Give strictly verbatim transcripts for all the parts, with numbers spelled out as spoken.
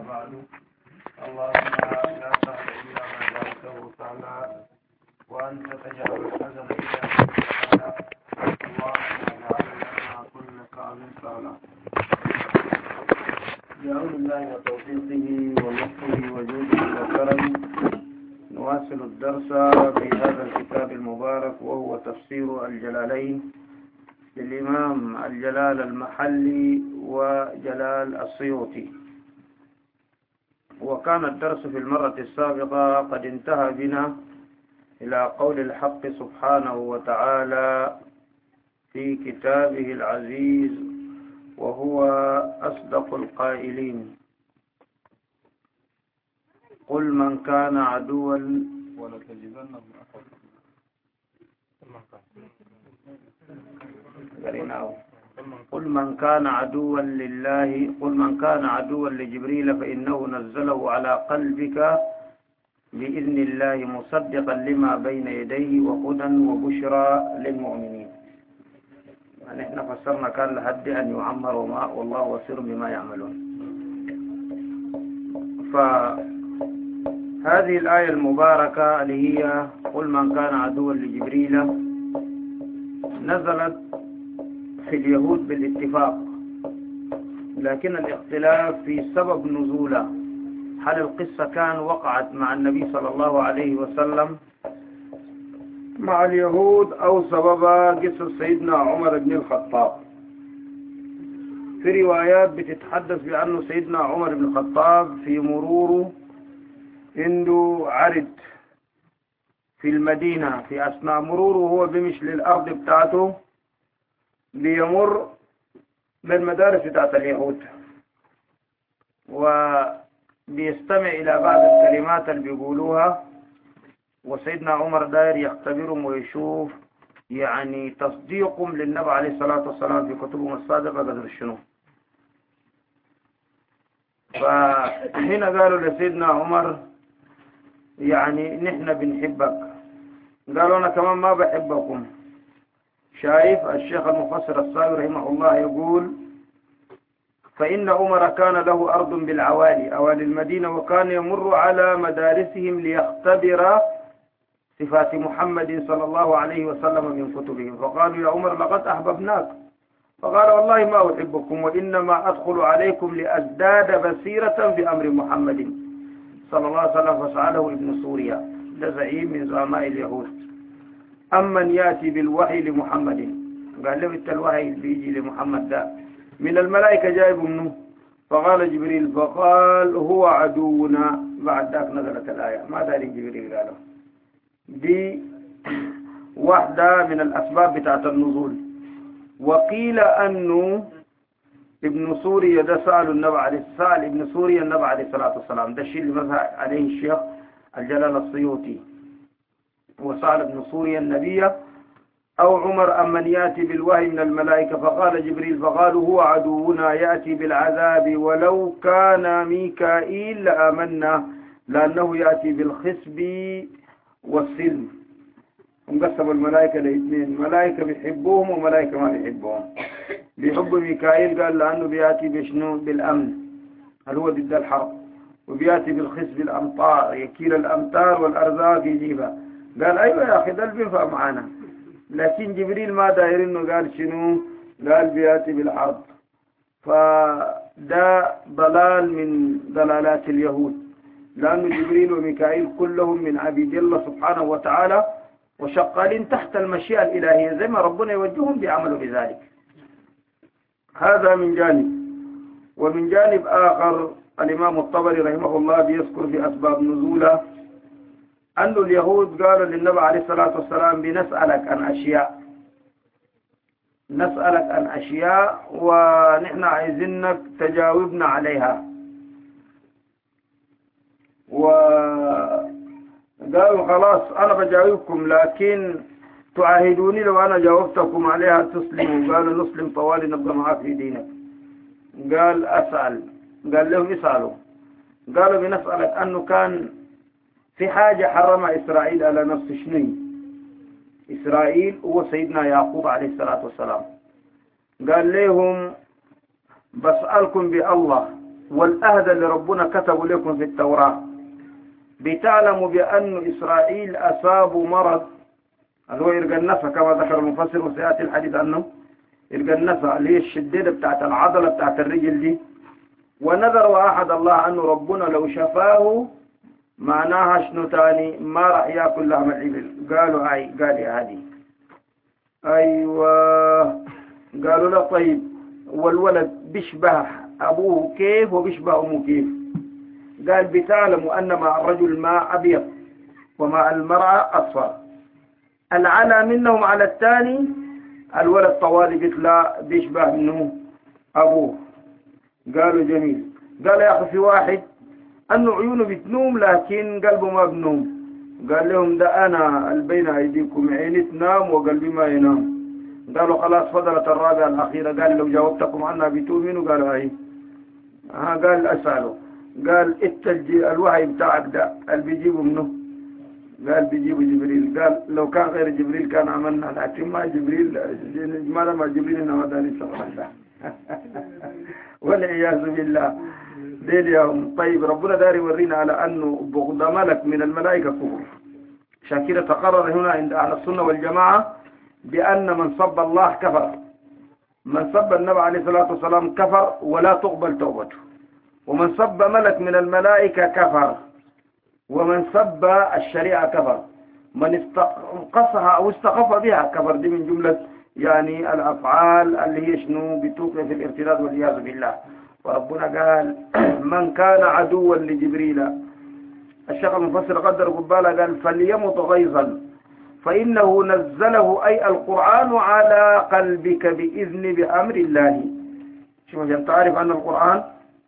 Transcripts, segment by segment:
أما بعد. اللهم لا سهل إلا ما جعلته سهلا وأنت تجعل الحزن إذا شئت سهلا. اللهم اجعل لنا كل صعب سهلا. بعون الله وتوفيقه ولطفه وجوده وكرمه نواصل الدرس بهذا الكتاب المبارك وهو تفسير الجلالين للإمام الجلال المحلي وجلال السيوطي. وكان الدرس في المرة السابقة قد انتهى بنا إلى قول الحق سبحانه وتعالى في كتابه العزيز وهو أصدق القائلين: قل من كان عدوا ولتجدنهم قل من كان عدوا لله قل من كان عدوا لجبريل فإنه نزله على قلبك بإذن الله مصدقا لما بين يديه وهدى وبشرى للمؤمنين. نحن فسرنا كان لحد أن يعمر وما والله وسر بما يعملون. فهذه الآية المباركة اللي هي قل من كان عدوا لجبريل نزلت في اليهود بالاتفاق، لكن الاختلاف في سبب نزولها. هل القصة كان وقعت مع النبي صلى الله عليه وسلم مع اليهود أو سببها قصة سيدنا عمر بن الخطاب؟ في روايات بتتحدث بأنه سيدنا عمر بن الخطاب في مروره عنده عرض في المدينة، في أثناء مروره هو بمشي للأرض بتاعته بيمر بالمدارس بتاعت اليهود وبيستمع إلى بعض الكلمات اللي بيقولوها، وسيدنا عمر داير يختبرهم ويشوف يعني تصديقهم للنبي عليه الصلاة والسلام في كتبهم الصادقة قدر شنو. فهنا قالوا لسيدنا عمر يعني نحن بنحبك. قالوا أنا كمان ما بحبكم. شايف الشيخ المفسر الصاوي رحمه الله يقول: فإن عمر كان له أرض بالعوالي أوالي المدينة، وكان يمر على مدارسهم ليختبر صفات محمد صلى الله عليه وسلم من كتبهم، فقالوا يا عمر لقد أحببناك، فقال والله ما أحبكم وإنما أدخل عليكم لأزداد بصيرة بأمر محمد صلى الله عليه وسلم. فسأله ابن سوريا، ده زعيم من زعماء اليهود، أمن يأتي بالوحي لمحمد؟ قال له انت الوحي اللي بيجي لمحمد ده من الملائكة جايب منه؟ فقال جبريل، فقال هو عدونا. بعد ذاك نزلت الآية. ما داري جبريل قاله. دي واحدة من الأسباب بتاعت النزول. وقيل أنه ابن سوريا ده سأل النبي عليه سأل ابن سوريا النبي عليه الصلاة والسلام. ده الشيء اللي مذهب عليه الشيخ الجلال السيوطي. وسأل ابن سوريا النبي أو عمر أمن يأتي بالوحي من الملائكة؟ فقال جبريل، فقالوا هو عدونا يأتي بالعذاب ولو كان ميكائيل لآمنا، لأنه يأتي بالخصب والسلم. انقسموا الملائكة لاثنين، ملائكة بيحبوهم وملائكة ما بيحبوهم. بيحبوا ميكائيل قال لأنه بيأتي بشنو؟ بالأمن، هل هو ضد الحرب. وبيأتي بالخصب الأمطار، يكيل الأمطار والأرزاق يجيبها. قال أيوة يا أخي ده اللي بينفع معانا. لكن جبريل ما داير إنه قال شنو؟ قال بيأتي بالحرب. فده ضلال من ضلالات اليهود، لأن جبريل وميكائيل كلهم من عبيد الله سبحانه وتعالى وشغالين تحت المشيئة الإلهية، زي ما ربنا يوجههم بيعملوا بذلك. هذا من جانب. ومن جانب آخر الإمام الطبري رحمه الله بيذكر في أسباب نزوله أن اليهود قالوا للنبي عليه الصلاة والسلام بنسألك عن أشياء نسألك عن أشياء ونحن عايزينك تجاوبنا عليها. وقالوا خلاص أنا بجاوبكم، لكن تعاهدوني لو أنا جاوبتكم عليها تسلموا. قالوا نسلم طوالي نبقى معاك في دينك. قال أسأل. قال لهم اسألوا. قالوا بنسألك أنه كان في حاجة حرمها إسرائيل على نفس شنو؟ إسرائيل هو سيدنا يعقوب عليه الصلاة والسلام. قال لهم بسألكم بالله والأهد اللي ربنا كتبوا لكم في التوراة. بتعلموا بأن إسرائيل أصابوا مرض اللي هو الجنفة كما ذكر المفسر، وسيأتي الحديث عنه. الجنفة اللي هي الشديدة بتاعت العضلة بتاعت الرجل دي، ونذر وأحد الله أنه ربنا لو شفاه معناها شنو تاني؟ ما راح ياكل لحم الإبل. قالوا أي، قال يا هادي أيوة. قالوا لا طيب، والولد بيشبه أبوه كيف وبيشبه أمه كيف؟ قال بتعلموا أن مع الرجل ماء أبيض ومع المرأة أصفر، العلى منهم على الثاني الولد طوالي قلت لا بيشبه منه أبوه. قالوا جميل. قال يا أخي في واحد أنه عيونه بتنوم لكن قلبه ما بنوم. قال لهم ده أنا البين أيديكم، عيني تنام وقلبي ما ينام. قالوا خلاص فضلت الرابعة الأخيرة. قال لو جاوبتكم عنها بتؤمنوا؟ قالوا أي. ها قال أسأله. قال التلجي الوحي بتاعك ده اللي بيجيبه منه؟ قال بيجيبه جبريل. قال لو كان غير جبريل كان عملنا، لكن ما جبريل، ما لما جبريل إنما داني سبحانه والعياذ بالله. ديل يوم. طيب ربنا داري يورينا على أنه بغض ملك من الملائكة كفر. شاكرة تقرر هنا عند أهل السنة والجماعة بأن من صب الله كفر، من صب النبي عليه الصلاة والسلام كفر ولا تقبل توبته، ومن صب ملك من الملائكة كفر، ومن صب الشريعة كفر، من استنقصها أو استخف بها كفر. دي من جملة يعني الأفعال اللي هي شنو بتوقع في الارتداد والعياذ بالله. وربنا قال من كان عدوا لجبريل، الشيخ المفسر قدر قبالة قال فليمت غيظا فإنه نزله أي القرآن على قلبك بإذن بأمر الله. شوف عشان تعرف أن القرآن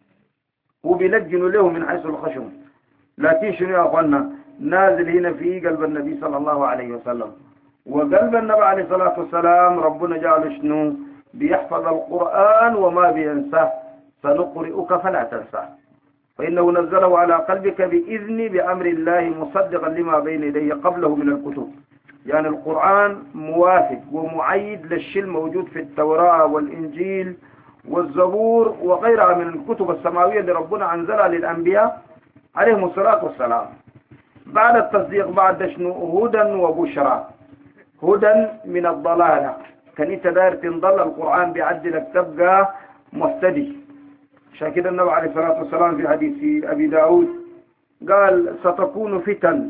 هو بيلجن له من حيث الخشم، لكن شنو يا أخوانا نازل هنا في قلب النبي صلى الله عليه وسلم. وقلب النبي عليه الصلاة والسلام ربنا جعله شنو بيحفظ القرآن وما بينساه، سنقرئك فلا تنساه، فإنه نزله على قلبك بإذن بأمر الله مصدقا لما بين يديه قبله من الكتب. يعني القرآن موافق ومعيد للشيء الموجود في التوراة والإنجيل والزبور وغيرها من الكتب السماوية اللي ربنا أنزلها للأنبياء عليهم الصلاة والسلام. بعد التصديق بعد شنو هدى وبشرى. هدى من الضلالة، كان انت داير تنضل القرآن بيعدلك تبقى مهتدي. عشان كده النبي عليه الصلاة والسلام في حديث أبي داود قال ستكون فتن،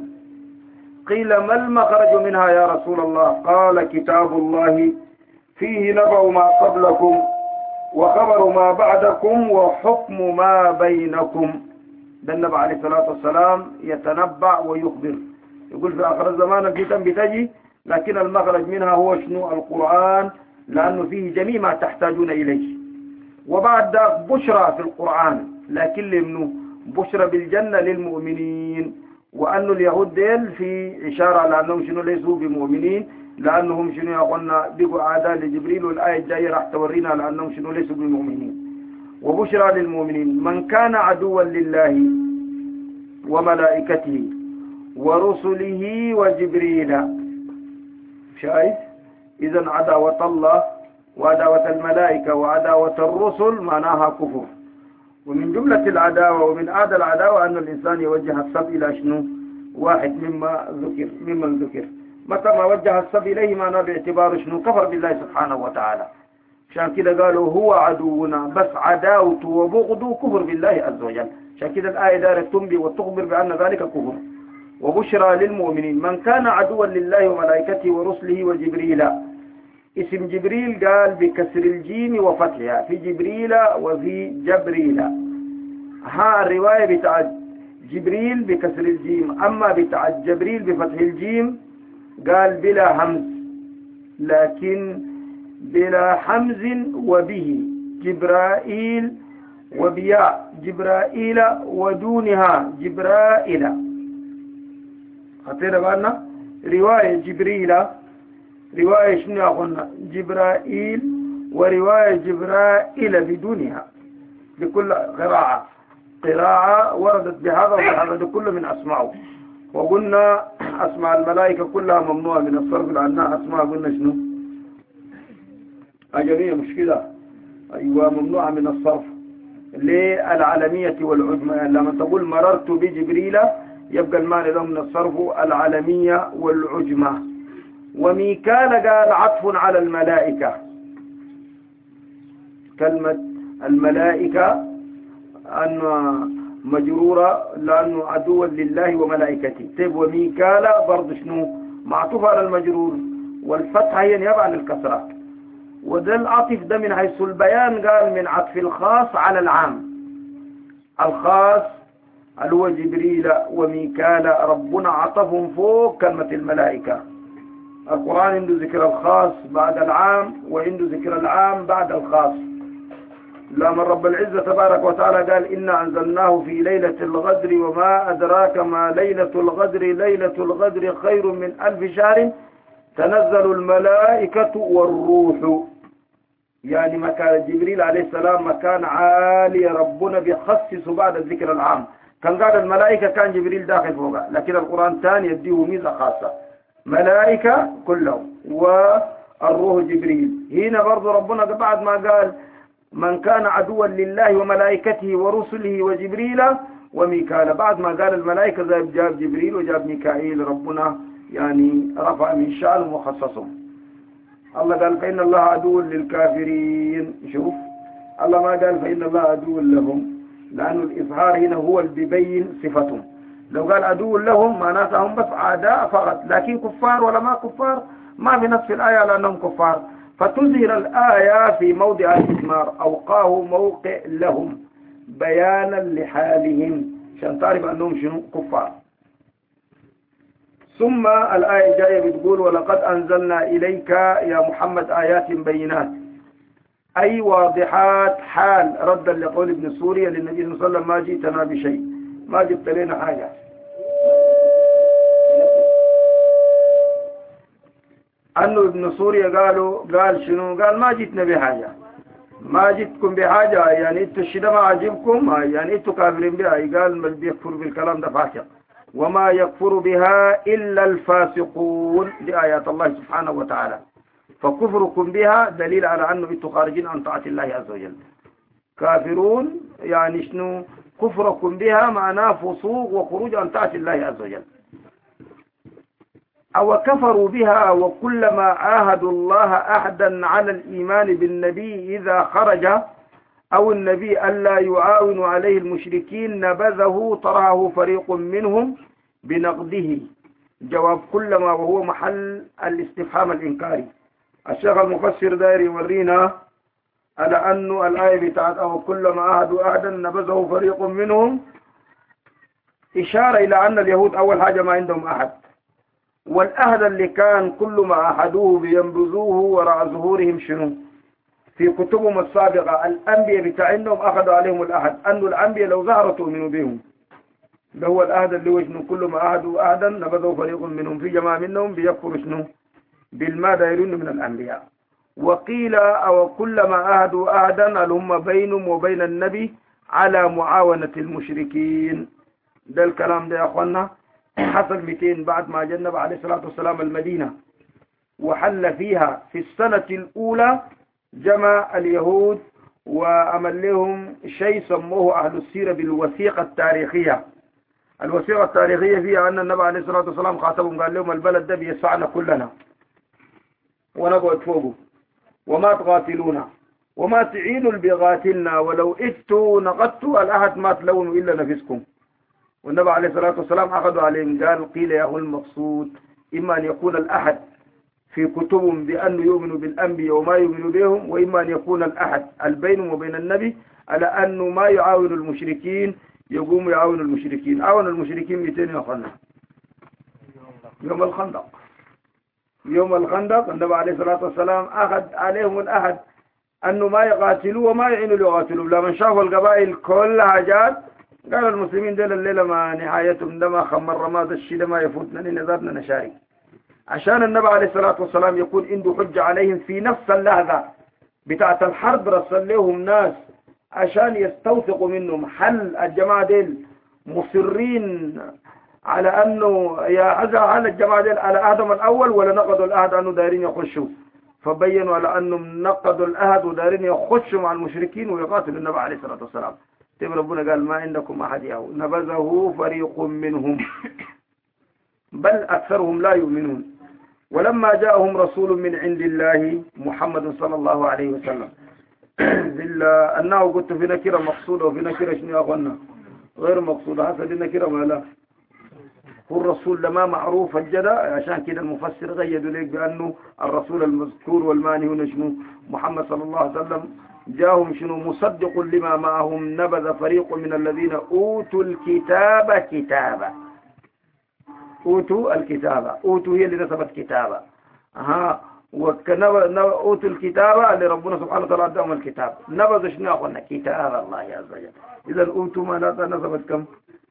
قيل ما المخرج منها يا رسول الله؟ قال كتاب الله فيه نبأ ما قبلكم وخبر ما بعدكم وحكم ما بينكم. ده النبي عليه الصلاة والسلام يتنبأ ويخبر، يقول في آخر الزمان الفتن بتجي، لكن المخرج منها هو شنو؟ القرآن، لأنه فيه جميع ما تحتاجون إليه. وبعد ذلك بشرى في القرآن، لكن لمنه بشرى بالجنة للمؤمنين. وأن اليهود ديل في إشارة لأنهم شنو ليسوا بمؤمنين، لأنهم شنو يقولنا بقوا أعداء لجبريل، والآية الجاية راح تورينا لأنهم شنو ليسوا بمؤمنين. وبشرى للمؤمنين من كان عدوا لله وملائكته ورسله وجبريل. شايف؟ إذن عداوة الله وعداوة الملائكة وعداوة الرسل معناها كفر. ومن جملة العداوة ومن أعدى العداوة أن الإنسان يوجه السب إلى شنو؟ واحد مما ذكر ممن ذكر. متى ما وجه السب إليه معناه باعتبار شنو؟ كفر بالله سبحانه وتعالى. عشان كده قالوا هو عدونا، بس عداوته وبغضه كفر بالله عز وجل. عشان كده الآية دارت تنبي وتخبر بأن ذلك كفر. وبشرى للمؤمنين من كان عدوا لله وملائكته ورسله وجبريل. اسم جبريل قال بكسر الجيم وفتحها، في جبريل وفي جبريل. ها الرواية بتاعت جبريل بكسر الجيم، أما بتاعت جبريل بفتح الجيم قال بلا همز، لكن بلا حمز وبه جبرائيل وبياء جبرائيل ودونها جبرائيل. خطيرة بالنا رواية جبريل رواية شنو قلنا جبرائيل، ورواية جبرائيل بدونها بكل قراءة قراءة وردت بهذا وبهذا كله من أسماءه. وقلنا أسماء الملائكة كلها ممنوعة من الصرف لأنها أسماء قلنا شنو أجمية مش كده؟ أيوة ممنوعة من الصرف. للعلمية والعجمة. يعني لما تقول مررت بجبريل يبقى المعنى له من الصرف العلمية والعجمة. وميكال قال عطف على الملائكة، كلمة الملائكة أن مجرورة لأنه عدوا لله وملائكته. طيب وميكال برضه شنو معطوف على المجرور، والفتحة هي نيابة عن الكسرة. وده العطف ده من حيث البيان قال من عطف الخاص على العام. الخاص اللي هو جبريل وميكال ربنا عطفهم فوق كلمة الملائكة. القرآن عنده ذكر الخاص بعد العام وعنده ذكر العام بعد الخاص. لما رب العزة تبارك وتعالى قال إنا أنزلناه في ليلة الغدر وما أدراك ما ليلة الغدر ليلة الغدر خير من ألف شهر تنزل الملائكة والروح. يعني مكان جبريل عليه السلام مكان عالي ربنا بيخصص بعد الذكر العام. كان قال الملائكة كان جبريل داخل فوقها، لكن القرآن ثاني يديه ميزة خاصة، ملائكة كلهم والروح جبريل. هنا برضو ربنا بعد ما قال من كان عدوا لله وملائكته ورسله وجبريل وميكال، بعد ما قال الملائكة زي جاب جبريل وجاب ميكائيل، ربنا يعني رفع من شأنهم وخصصهم. الله قال فإن الله عدو للكافرين. شوف الله ما قال فإن الله عدو لهم، لأنه الإظهار هنا هو اللي بيبين صفتهم. لو قال عدو لهم معناتها هم بس أعداء فقط، لكن كفار ولا ما كفار ما في نص الآية لأنهم كفار. فتظهر الآية في موضع الإثمار أوقاه موقع لهم بيانا لحالهم عشان تعرف أنهم شنو كفار. ثم الآية جاية بتقول ولقد أنزلنا إليك يا محمد آيات بينات، أي واضحات، حال ردا لقول ابن سوريا للنبي صلى الله عليه وسلم ما جئتنا بشيء، ما جبت لنا حاجة. أنه ابن سوريا قالوا قال شنو؟ قال ما جئتنا بحاجة، ما جئتكم بحاجة، يعني انتوا الشيء ده ما عجبكم، يعني انتوا كافرين بها. قال من بيكفر بالكلام ده فاسق، وما يكفر بها إلا الفاسقون، لآيات الله سبحانه وتعالى. فكفركم بها دليل على أنه انتوا خارجين عن طاعة الله عز وجل. كافرون يعني شنو؟ كفركم بها معناه فسوق وخروج عن طاعة الله عز وجل. أو كفروا بها وكلما عاهدوا الله أحدا على الإيمان بالنبي إذا خرج أو النبي ألا يعاون عليه المشركين نبذه طرحه فريق منهم بنقده. جواب كلما وهو محل الاستفهام الإنكاري. الشيخ المفسر داير يورينا على أنه الآية بتاعت أو كلما عاهدوا أحدا نبذه فريق منهم إشارة إلى أن اليهود أول حاجة ما عندهم أحد، والأهد اللي كان كل ما أحدوه بينبذوه وراء ظهورهم شنو؟ في كتبهم السابقة الأنبياء بتاعهم أخذوا عليهم الأهد، أنه الأنبياء لو ظهروا تؤمنوا بهم. ده هو الأهد اللي هو شنو؟ كل ما أحدوا أهدا نبذوا فريق منهم، في جماعة منهم بيكفروا شنو؟ بالما دايرون من الأنبياء. وقيل أو كلما أهدوا أهدا هم بينهم وبين النبي على معاونة المشركين. ده الكلام ده يا أخوانا حصل مئتين بعد ما جنب عليه الصلاة والسلام المدينة وحل فيها في السنة الأولى، جمع اليهود وعمل لهم شيء سموه أهل السيرة بالوثيقة التاريخية. الوثيقة التاريخية فيها أن النبي عليه الصلاة والسلام خاطبهم قال لهم البلد ده بيسعنا كلنا ونقعد فوقه وما تقاتلونا وما تعينوا بقاتلنا ولو اتوا نقدتوا الأحد ما تلونوا إلا نفسكم. والنبي عليه الصلاة والسلام أخذوا عليهم قال قيل يا أخو المقصود إما أن يكون الأحد في كتبهم بأنه يؤمنوا بالأنبياء وما يؤمنوا بهم، وإما أن يكون الأحد البين وبين النبي على أنه ما يعاون المشركين يقوم يعاون المشركين. عاون المشركين مئتين يا أخوانا يوم الخندق. يوم الخندق النبي عليه الصلاة والسلام أخذ عليهم الأحد أنه ما يقاتلوا وما يعينوا ليقاتلوا. لما شافوا القبائل كلها جات قال المسلمين دول الليلة ما نهايتهم دما خمر رماد الشيء ما يفوتنا لنذاتنا نشارك، عشان النبي عليه الصلاة والسلام يكون عنده حجة عليهم في نفس اللحظة بتاعة الحرب. رسل لهم ناس عشان يستوثقوا منهم هل الجماعة ديل مصرين على أنه يا هذا هل الجماعة ديل على أهدهم الأول ولا نقضوا الأهد أنه دايرين يخشوا. فبينوا على أنهم نقضوا الأهد ودارين يخشوا مع المشركين ويقاتلوا النبي عليه الصلاة والسلام. تبي ربنا قال ما عندكم أحد يهو نبذه فريق منهم بل أكثرهم لا يؤمنون. ولما جاءهم رسول من عند الله محمد صلى الله عليه وسلم إلا أنه قلت في نكرة مقصودة وفي نكرة شنو أخوانا غير مقصودة. هذا دي نكرة ما لا هو الرسول لما معروف الجدى عشان كده المفسر غيدوا ليك بأنه الرسول المذكور والماني هنا شنو محمد صلى الله عليه وسلم جاءهم شنو مصدق لما معهم نبذ فريق من الذين أوتوا الكتاب كتابا. أوتوا الكتابة أوتوا هي اللي نسبت كتابة ها وأوتوا الكتابة اللي ربنا سبحانه وتعالى أداهم الكتاب نبذ شنو أخونا كتاب الله عز وجل. إذا أوتوا ما نسبت كم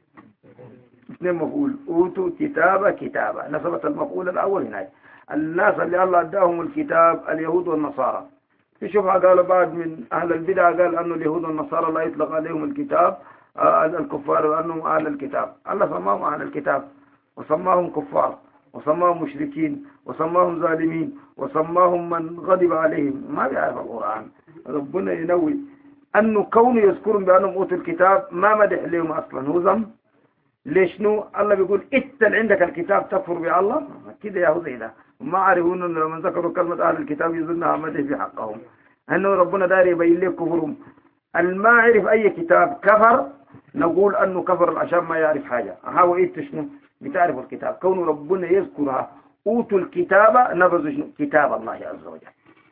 اثنين مفعول أوتوا كتابة كتابة نسبت المفعول الأول هنا الناس اللي الله أداهم الكتاب اليهود والنصارى. في شبهة قالوا بعد من أهل البدع قال أنه اليهود والنصارى لا يطلق عليهم الكتاب آه الكفار وأنهم أهل الكتاب. الله سماهم أهل الكتاب وسماهم كفار وسماهم مشركين وسماهم ظالمين وسماهم من غضب عليهم. ما بيعرف القرآن ربنا ينوي أنه كونه يذكرون بأنهم أوتوا الكتاب ما مدح لهم أصلا هو ذنب. ليش نو الله بيقول إتل عندك الكتاب تكفر بالله كده يا هو زي ده ما عرفون أنه لما ذكروا كلمة أهل الكتاب يظنها مدح في حقهم أنه ربنا داري يبين لك كفرهم. الما عرف أي كتاب كفر نقول أنه كفر عشان ما يعرف حاجة. هو إيه شنو بتعرف الكتاب كونه ربنا يذكرها أوتوا الكتاب نبذوا كتاب الله عز وجل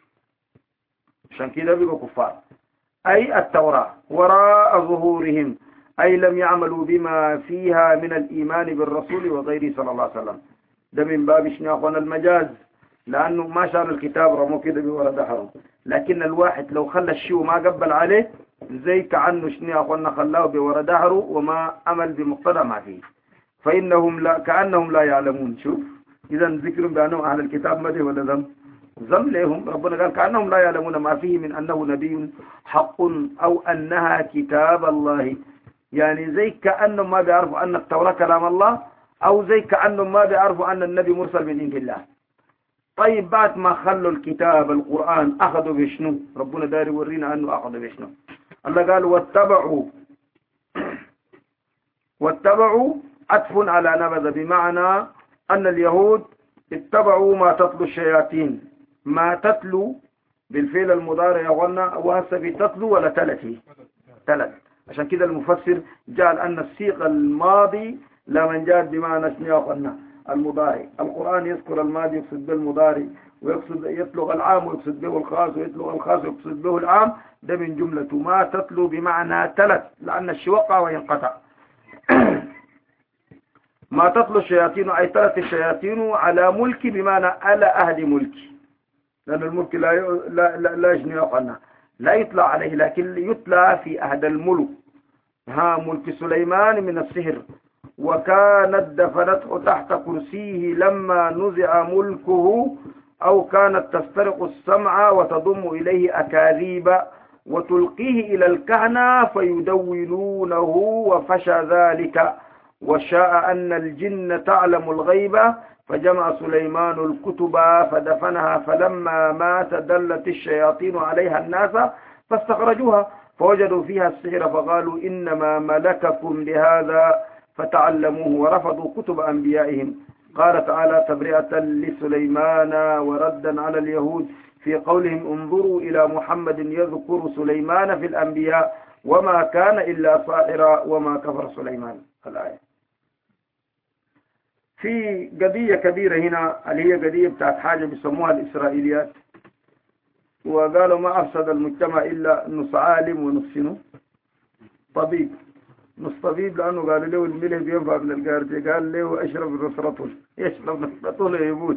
عشان كده بيبقوا كفار. أي التوراة وراء ظهورهم أي لم يعملوا بما فيها من الإيمان بالرسول وغيره صلى الله عليه وسلم. ده من باب شنو أخوانا المجاز لأنه ما شار الكتاب رموا كده بورا دحره. لكن الواحد لو خلى الشيء وما قبل عليه زي كأنه شنو أخوانا خلاه بورا دحره وما عمل بمقتضى ما فيه فإنهم لا كأنهم لا يعلمون. شوف إذا ذكر بأنهم أهل الكتاب مدى ولا ذنب ذنب لهم. ربنا قال كأنهم لا يعلمون ما فيه من أنه نبي حق أو أنها كتاب الله يعني زي كأنهم ما بيعرفوا أن التوراة كلام الله أو زي كأنهم ما بيعرفوا أن النبي مرسل من عند الله. طيب بعد ما خلوا الكتاب القرآن أخذوا بشنو ربنا داري يورينا أنه أخذوا بشنو. الله قال واتبعوا واتبعوا عطف على نبذ بمعنى أن اليهود اتبعوا ما تتلو الشياطين ما تتلو بالفعل المضارع يغنى وهسه في تتلو ولا تلتي تلت. عشان كده المفسر جعل أن السيق الماضي لا من جاد بمعنى يغنى المضارع. القرآن يذكر الماضي يقصد به المضارع ويقصد يطلق العام ويقصد به الخاص ويطلق الخاص ويقصد به العام. ده من جملة ما تتلو بمعنى تلت لأن الشيء وقع وينقطع. ما تطلو الشياطين أي تلت الشياطين على ملك بمعنى على أهل ملك لأن الملك لا لا لا, لا يجني يقنا لا يطلع عليه لكن يطلع في أهل الملك. ها ملك سليمان من السحر وكانت دفنته تحت كرسيه لما نزع ملكه أو كانت تسترق السمع وتضم إليه أكاذيب وتلقيه إلى الكهنة فيدونونه وفشى ذلك وشاء أن الجن تعلم الغيب فجمع سليمان الكتب فدفنها فلما مات دلت الشياطين عليها الناس فاستخرجوها فوجدوا فيها السحر فقالوا إنما ملككم بهذا فتعلموه ورفضوا كتب أنبيائهم. قال تعالى تبرئة لسليمان وردا على اليهود في قولهم انظروا إلى محمد يذكر سليمان في الأنبياء وما كان إلا صائرا وما كفر سليمان. الآية في قضية كبيرة هنا اللي هي قضية بتاعت حاجة بيسموها الإسرائيليات وقالوا ما أفسد المجتمع إلا نص عالم ونص شنو طبيب. نص طبيب لأنه قالوا له الملح بينفع من القارجة قال له اشرب الرسرطول يشرب الرسرطول يموت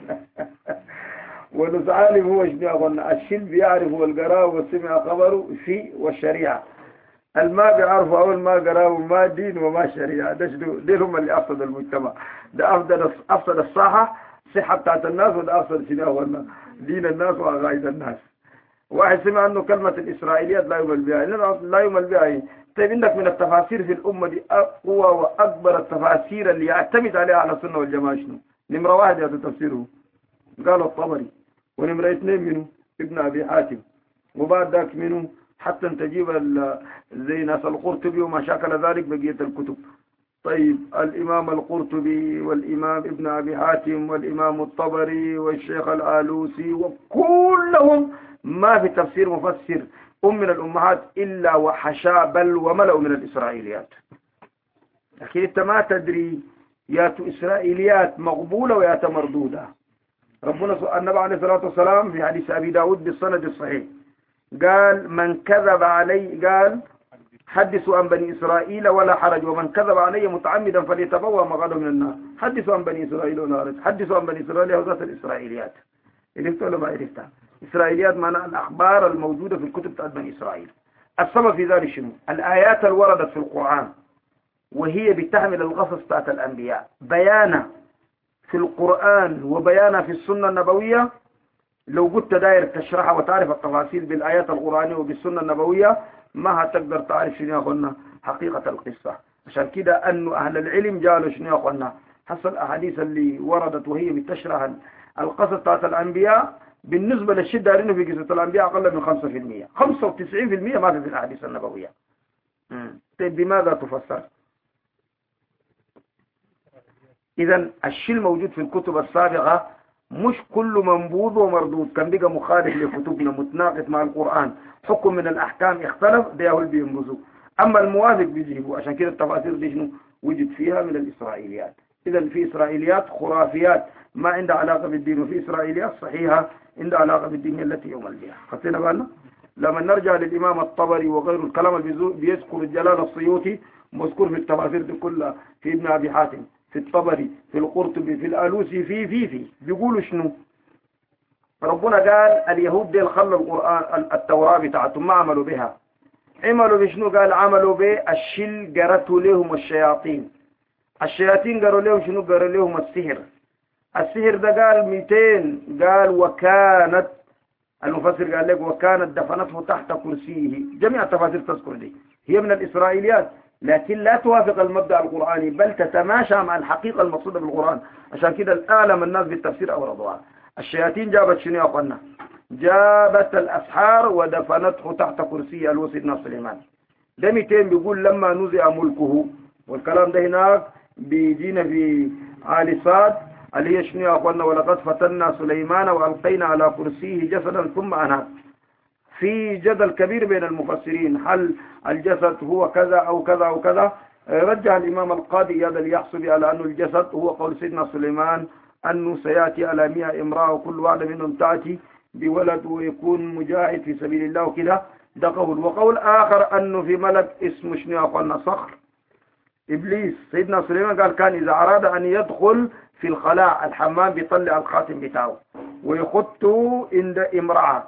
ونص عالم هو شنو أقولنا الشل بيعرف والقراء وسمع خبره في والشريعة. الماء بيعرفوا أول ما قراء وما دين وما شريعة. ده شنو دي هم اللي أفسد المجتمع. ده أفسد أفسد الصحة صحة بتاعت الناس وده أفسد شنو أقولنا دين الناس وعقائد الناس. واحد سمع أنه كلمة الإسرائيليات لا يمل بها لا يمل بها. طيب عندك من التفاسير في الأمة دي أقوى وأكبر التفاسير اللي يعتمد عليها على السنة والجماعة شنو؟ نمرة واحد هذا تفسيره قالوا الطبري ونمرة اثنين منه ابن أبي حاتم، وبعد ذاك منه حتى تجيب زي ناس القرطبي وما شاكل ذلك بقية الكتب. طيب الإمام القرطبي والإمام ابن أبي حاتم والإمام الطبري والشيخ الآلوسي وكلهم ما في تفسير مفسر أم من الأمهات إلا وحشا بل وملأ من الإسرائيليات. لكن أنت ما تدري ياتوا إسرائيليات مقبولة ويات مردودة. ربنا النبي عليه الصلاة والسلام في حديث أبي داود بالسند الصحيح قال من كذب علي قال حدثوا عن بني إسرائيل ولا حرج، ومن كذب علي متعمدا فليتبوأ مقعده من النار. حدثوا عن بني إسرائيل ولا حرج، حدثوا عن بني إسرائيل وذات الإسرائيليات. عرفت ولا ما عرفتها؟ إسرائيليات معناها الأخبار الموجودة في الكتب بتاعت بني إسرائيل. السبب في ذلك شنو؟ الآيات اللي وردت في القرآن وهي بتحمل القصص بتاعت الأنبياء بيانا في القرآن وبيانا في السنة النبوية. لو قلت داير تشرحها وتعرف التفاصيل بالآيات القرآنية وبالسنة النبوية ما هتقدر تعرف شنو يا أخوانا حقيقة القصة. عشان كده أنه أهل العلم جالوا شنو يا أخوانا حصل الأحاديث اللي وردت وهي بتشرح القصص بتاعت الأنبياء بالنسبة للشيء دارينه في قصة الأنبياء أقل من خمسة في المية، خمسة وتسعين في المية ما في في الأحاديث النبوية. طيب بماذا تفسر؟ إذا الشيء الموجود في الكتب السابقة مش كل منبوذ ومردود، كان بقى مخالف لكتبنا متناقض مع القرآن، حكم من الأحكام اختلف ده هو اللي بينبذوا، أما الموافق بيجيبوا. عشان كده التفاسير دي شنو وجد فيها من الإسرائيليات. إذا في إسرائيليات خرافيات ما عندها علاقة بالدين، وفي إسرائيليات صحيحة عندها علاقة بالدين التي يؤمن بها. خدتنا بالنا؟ لما نرجع للإمام الطبري وغيره الكلام اللي بيذكر الجلال السيوطي مذكور في التفاسير دي كلها، في ابن أبي حاتم، في الطبري، في القرطبي، في الآلوسي، في في في بيقولوا شنو؟ ربنا قال اليهود دي خلوا القرآن التوراة بتاعتهم ما عملوا بها. عملوا بشنو؟ قال عملوا به الشل قرتوا لهم الشياطين. الشياطين قالوا لهم شنو؟ قالوا لهم السحر. السحر ده قال مئتين، قال وكانت المفسر قال لك وكانت دفنته تحت كرسيه. جميع التفاسير تذكر دي، هي من الإسرائيليات لكن لا توافق المبدأ القرآني بل تتماشى مع الحقيقة المقصودة بالقرآن. عشان كده الأعلم الناس بالتفسير أوردوها. الشياطين جابت شنو يا أخوانا؟ جابت الأسحار ودفنته تحت كرسي الو سيدنا سليمان. ده مئتين بيقول لما نزع ملكه، والكلام ده هناك بيجينا في آل صاد اللي هي شنو يا أخوانا؟ ولقد فتنا سليمان وألقينا على كرسيه جسدا ثم أناب. في جدل كبير بين المفسرين هل الجسد هو كذا أو كذا أو كذا. رجع الإمام القاضي هذا اليحسبي على أن الجسد هو قول سيدنا سليمان أنه سيأتي على مئة امرأة وكل واحدة منهم تأتي بولد ويكون مجاهد في سبيل الله وكذا. ده قول. وقول آخر أنه في ملك اسمه شنو يا أخوانا؟ صخر إبليس. سيدنا سليمان قال كان إذا أراد أن يدخل في الخلاء الحمام بيطلع الخاتم بتاعه ويخطه عند امرأة،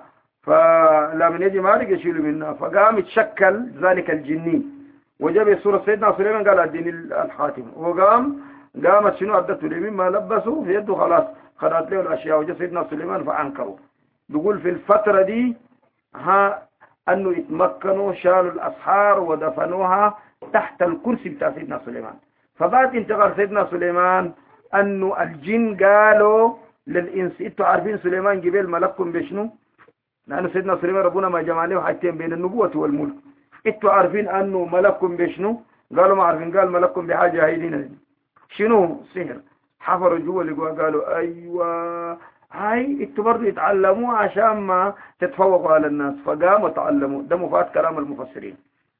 فلما يجي مالك يشيله منها، فقام يتشكل ذلك الجني وجاب صورة سيدنا سليمان قال اديني الخاتم، وقام قامت شنو ادته لي مما لبسه في يده خلاص خدت له الاشياء. وجاء سيدنا سليمان فانكروا. بيقول في الفترة دي ها انه يتمكنوا شالوا الاسحار ودفنوها تحت الكرسي بتاع سيدنا سليمان. فبعد انتقال سيدنا سليمان انه الجن قالوا للانس انتوا عارفين سليمان جبال ملككم بشنو؟ لأنه سيدنا سليمان ربنا ما جمع له حاجتين بين النبوة والملك. انتوا عارفين أنه ملككم بشنو؟ قالوا ما عارفين. قال ملككم بحاجة هيدين شنو؟ سحر. حفروا جوا اللي جوا قالوا أيوة هاي انتوا برضه يتعلموا عشان ما تتفوقوا على الناس، فقاموا تعلموا. ده مفاد كلام المفسرين.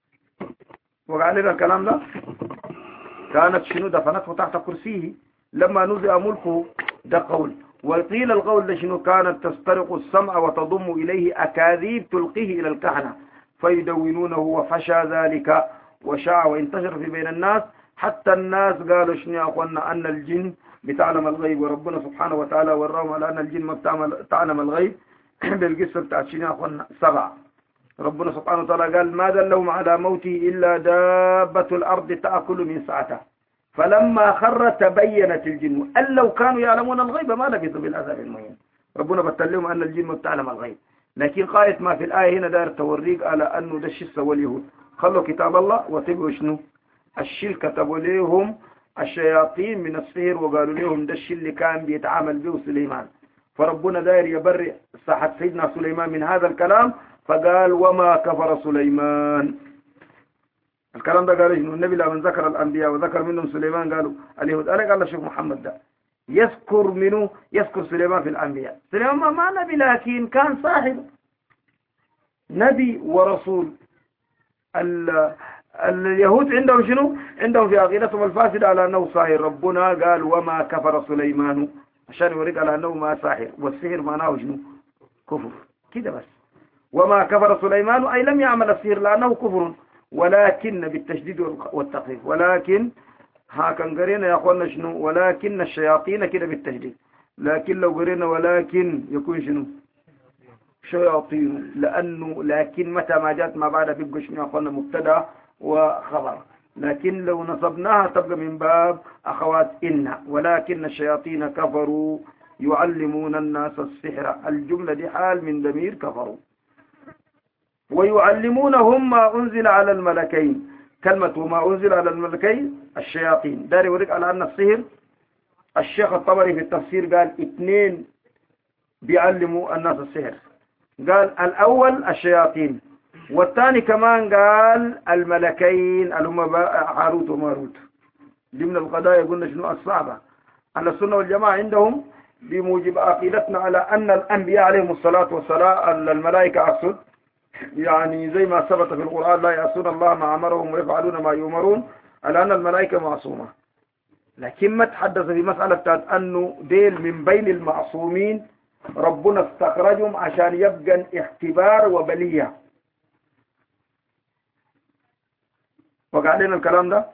وقع لنا الكلام ده كانت شنو؟ دفنته تحت كرسيه لما نزع ملكه. ده قول. وقيل القول ده شنو؟ كانت تسترق السمع وتضم إليه أكاذيب تلقيه إلى الكهنة فيدونونه، وفشى ذلك وشاع وانتشر في بين الناس حتى الناس قالوا شنو يا أخوانا؟ أن الجن بتعلم الغيب، وربنا سبحانه وتعالى وراهم على أن الجن ما بتعلم الغيب بالقصة بتاعت شنو يا أخوانا؟ سبع. ربنا سبحانه وتعالى قال ما دلهم على موته إلا دابة الأرض تأكل من ساعته فلما خر تبينت الجن أن لو كانوا يعلمون الغيب ما لبثوا بالعذاب المهين. ربنا بتقول لهم أن الجن ما بتعلم الغيب، لكن قاية ما في الآية هنا داير توريك على أنه ده الشيء سوى اليهود. خلوا كتاب الله وتبعوا شنو؟ الشيء كتبوا لهم الشياطين من السحر وقالوا لهم ده الشيء اللي كان بيتعامل به سليمان. فربنا داير يبرئ صحة سيدنا سليمان من هذا الكلام، فقال وما كفر سليمان. الكلام ده قال النبي لما ذكر الأنبياء وذكر منهم سليمان قالوا اليهود. أنا قال له شوف محمد ده يذكر منه يذكر سليمان في الأنبياء. سليمان ما, ما نبي لكن كان صاحب نبي ورسول. اليهود عندهم شنو؟ عندهم في عقيدتهم الفاسدة على أنه ساحر. ربنا قال وما كفر سليمان عشان يوريك على أنه ما ساحر، والسحر معناه شنو؟ كفر كده بس. وما كفر سليمان أي لم يعمل السحر لأنه كفر، ولكن بالتشديد والتخفيف، ولكن ها كان قرينا يا أخوانا شنو؟ ولكن الشياطين كده بالتشديد، لكن لو قرينا ولكن يكون شنو؟ شياطين، لأنه لكن متى ما جاءت ما بعد بيبقى شنو يا أخوانا؟ مبتدا وخبر. لكن لو نصبناها تبقى من باب أخوات إن. ولكن الشياطين كفروا يعلمون الناس السحر، الجملة دي حال من ضمير كفروا. ويعلمونهم ما أنزل على الملكين، كلمة وما أنزل على الملكين الشياطين داري يوريك على أن السحر. الشيخ الطبري في التفسير قال اثنين بيعلموا الناس السحر، قال الأول الشياطين، والثاني كمان قال الملكين اللي هم هاروت وماروت. ضمن القضايا قلنا شنو الصعبة على السنة والجماعة عندهم بموجب عقيدتنا على أن الأنبياء عليهم الصلاة والسلام الملائكة أقصد، يعني زي ما ثبت في القرآن لا يعصون الله ما أمرهم ويفعلون ما يؤمرون، على أن الملائكة معصومة. لكن ما تحدث في مسألة بتاعت أنه ديل من بين المعصومين ربنا استخرجهم عشان يبقى اختبار وبلية. وقع لنا الكلام ده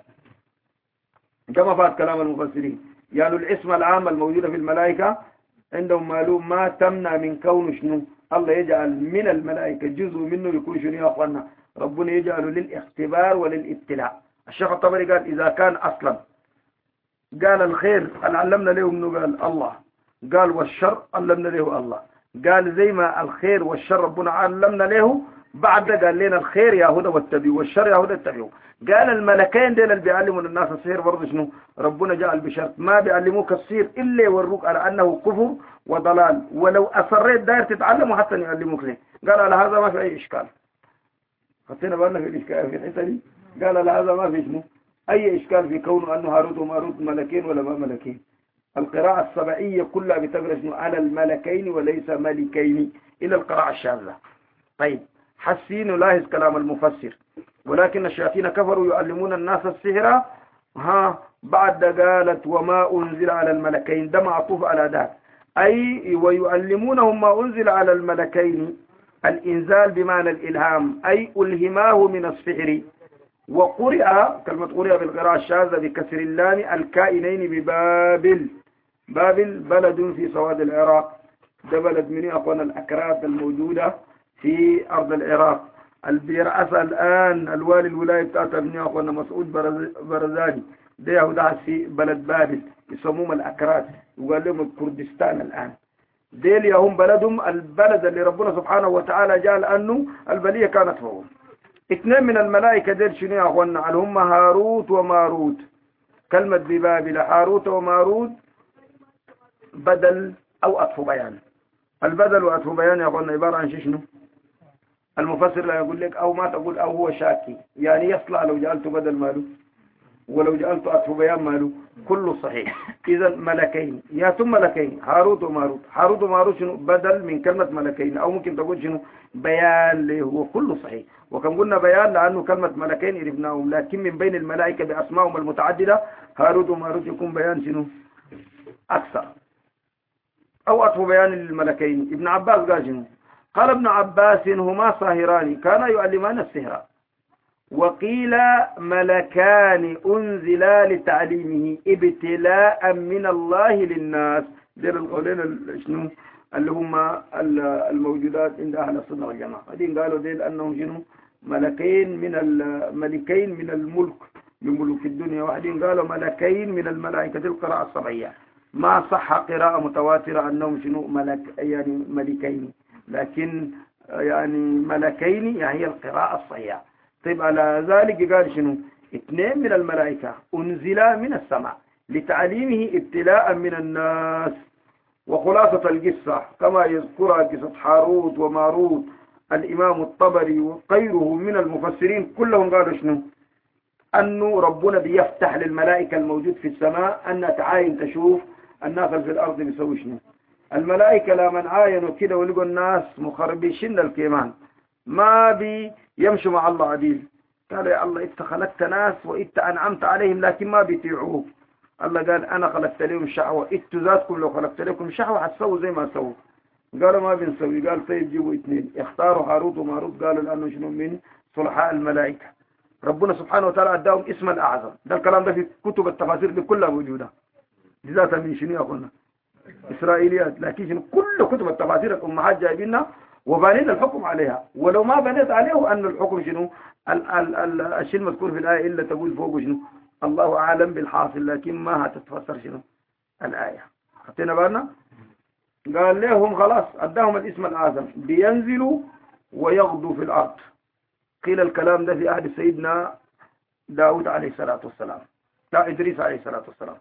كما فات كلام المفسرين، يعني الاسم العام الموجودة في الملائكة عندهم معلوم ما تمنع من كون شنو الله يجعل من الملائكة جزء منه يكون شنو يا أخوانا؟ ربنا يجعله للاختبار وللابتلاء. الشيخ الطبري قال إذا كان أصلا قال الخير اللي علمنا له منه قال الله، قال والشر علمنا له الله، قال زي ما الخير والشر ربنا علمنا له، بعد قال لنا الخير يا هدى واتبعوا والشر يا هدى اتبعوا. قال الملكين دول اللي بيعلموا الناس السحر برضه شنو؟ ربنا جعل بشرط ما بيعلموك السحر الا يوروك على انه كفر وضلال، ولو اصريت داير تتعلمه حتى يعلموك ليه. قال على هذا ما في اي اشكال. حطينا بالنا في الاشكال في الحته دي. قال على هذا ما في شنو؟ اي اشكال في كونه انه هاروت وماروت ملكين ولا ما ملكين. القراءة السبعية كلها بتقرأ شنو؟ على الملكين وليس ملكين إلى القراءة الشاذة. طيب حسين لاحظ كلام المفسر ولكن الشياطين كفروا يعلمون الناس السحر، ها بعد قالت وما أنزل على الملكين، ده معطوف على ذاك، أي ويعلمونهم ما أنزل على الملكين. الإنزال بمعنى الإلهام، أي ألهماه من السحر. وقرئ كلمة قرئ بالقراءة الشاذة بكسر اللام الكائنين ببابل. بابل بلد في سواد العراق، ده بلد من أخوان الأكراد الموجودة في أرض العراق. البيرأس الآن الوالي الولاية بتاعت ابن أخوان مسعود برزاني ده يهودا في بلد بابل يسموهم الأكراد، يقول لهم الكردستان الآن. ديل يهم بلدهم البلد اللي ربنا سبحانه وتعالى جعل أنه البلية كانت فوق. اثنين من الملائكة ديل شنو يا أخوانا؟ اللي هم هاروت وماروت. كلمة ببابل هاروت وماروت بدل أو أطف بيان. البدل وأطف بيان يا أخوانا عبارة عن شنو؟ المفسر لا يقول لك أو ما تقول أو هو شاكي، يعني يصلح لو جعلته بدل ماله ولو جعلته أطف بيان ماله كله صحيح. إذا ملكين يا ثم ملكين هاروت وماروت. هاروت وماروت شنو؟ بدل من كلمة ملكين، أو ممكن تقول شنو؟ بيان اللي هو كله صحيح. وكم قلنا بيان لأنه كلمة ملكين عرفناهم، لكن من بين الملائكة بأسمائهم المتعددة هاروت وماروت يكون بيان شنو؟ أكثر أو أطف بيان للملكين. ابن عباس قال شنو؟ قال ابن عباس هما صاهران كانا يعلمان السحر، وقيل ملكان أنزلا لتعليمه ابتلاء من الله للناس. دير القولين شنو اللي هم الموجودات عند أهل السنة والجماعة. هذين قالوا ديل أنهم شنو؟ ملكين من الملكين من الملك من ملوك الدنيا، وحدين قالوا ملكين من الملائكة. القراءة السبعية ما صح قراءة متواترة أنهم شنو؟ ملك يعني ملكين، لكن يعني ملكين يعني هي القراءة الصحيحة. طيب على ذلك قال شنو؟ اثنين من الملائكة أنزلا من السماء لتعليمه ابتلاء من الناس. وخلاصة القصة كما يذكرها قصة هاروت وماروت الإمام الطبري وغيره من المفسرين كلهم قالوا شنو؟ أنه ربنا بيفتح للملائكة الموجود في السماء أن تعاين تشوف الناس في الأرض بيسوي شنو. الملائكة لمن عاينوا كده ولقوا الناس مخربشين الكيمان ما بيمشوا مع الله عديل. قال يا الله إنت خلقت ناس وإنت أنعمت عليهم لكن ما بيطيعوك. الله قال أنا خلقت لهم شهوة إنتوا ذاتكم لو خلقت لكم شهوة هتسووا زي ما سووا. قالوا ما بنسوي. قال طيب جيبوا اثنين اختاروا هاروت وماروت. قالوا لأنه شنو من صلحاء الملائكة. ربنا سبحانه وتعالى أداهم اسم الأعظم. ده الكلام ده في كتب التفاسير دي كلها موجودة. ذاتها من شنو يا أخونا إسرائيليات لكن شنو كل كتب التفاسير الأمهات جايبينها وبنينا الحكم عليها. ولو ما بنيت عليه أن الحكم شنو ال ال ال الشيء المذكور في الآية إلا تقول فوق شنو الله أعلم بالحاصل لكن ما هتتفسر شنو الآية. حطينا بالنا. قال لهم خلاص أداهم الاسم الأعظم بينزلوا ويغدوا في الأرض. قيل الكلام ده في عهد سيدنا داود عليه الصلاة والسلام لا إدريس عليه الصلاة والسلام.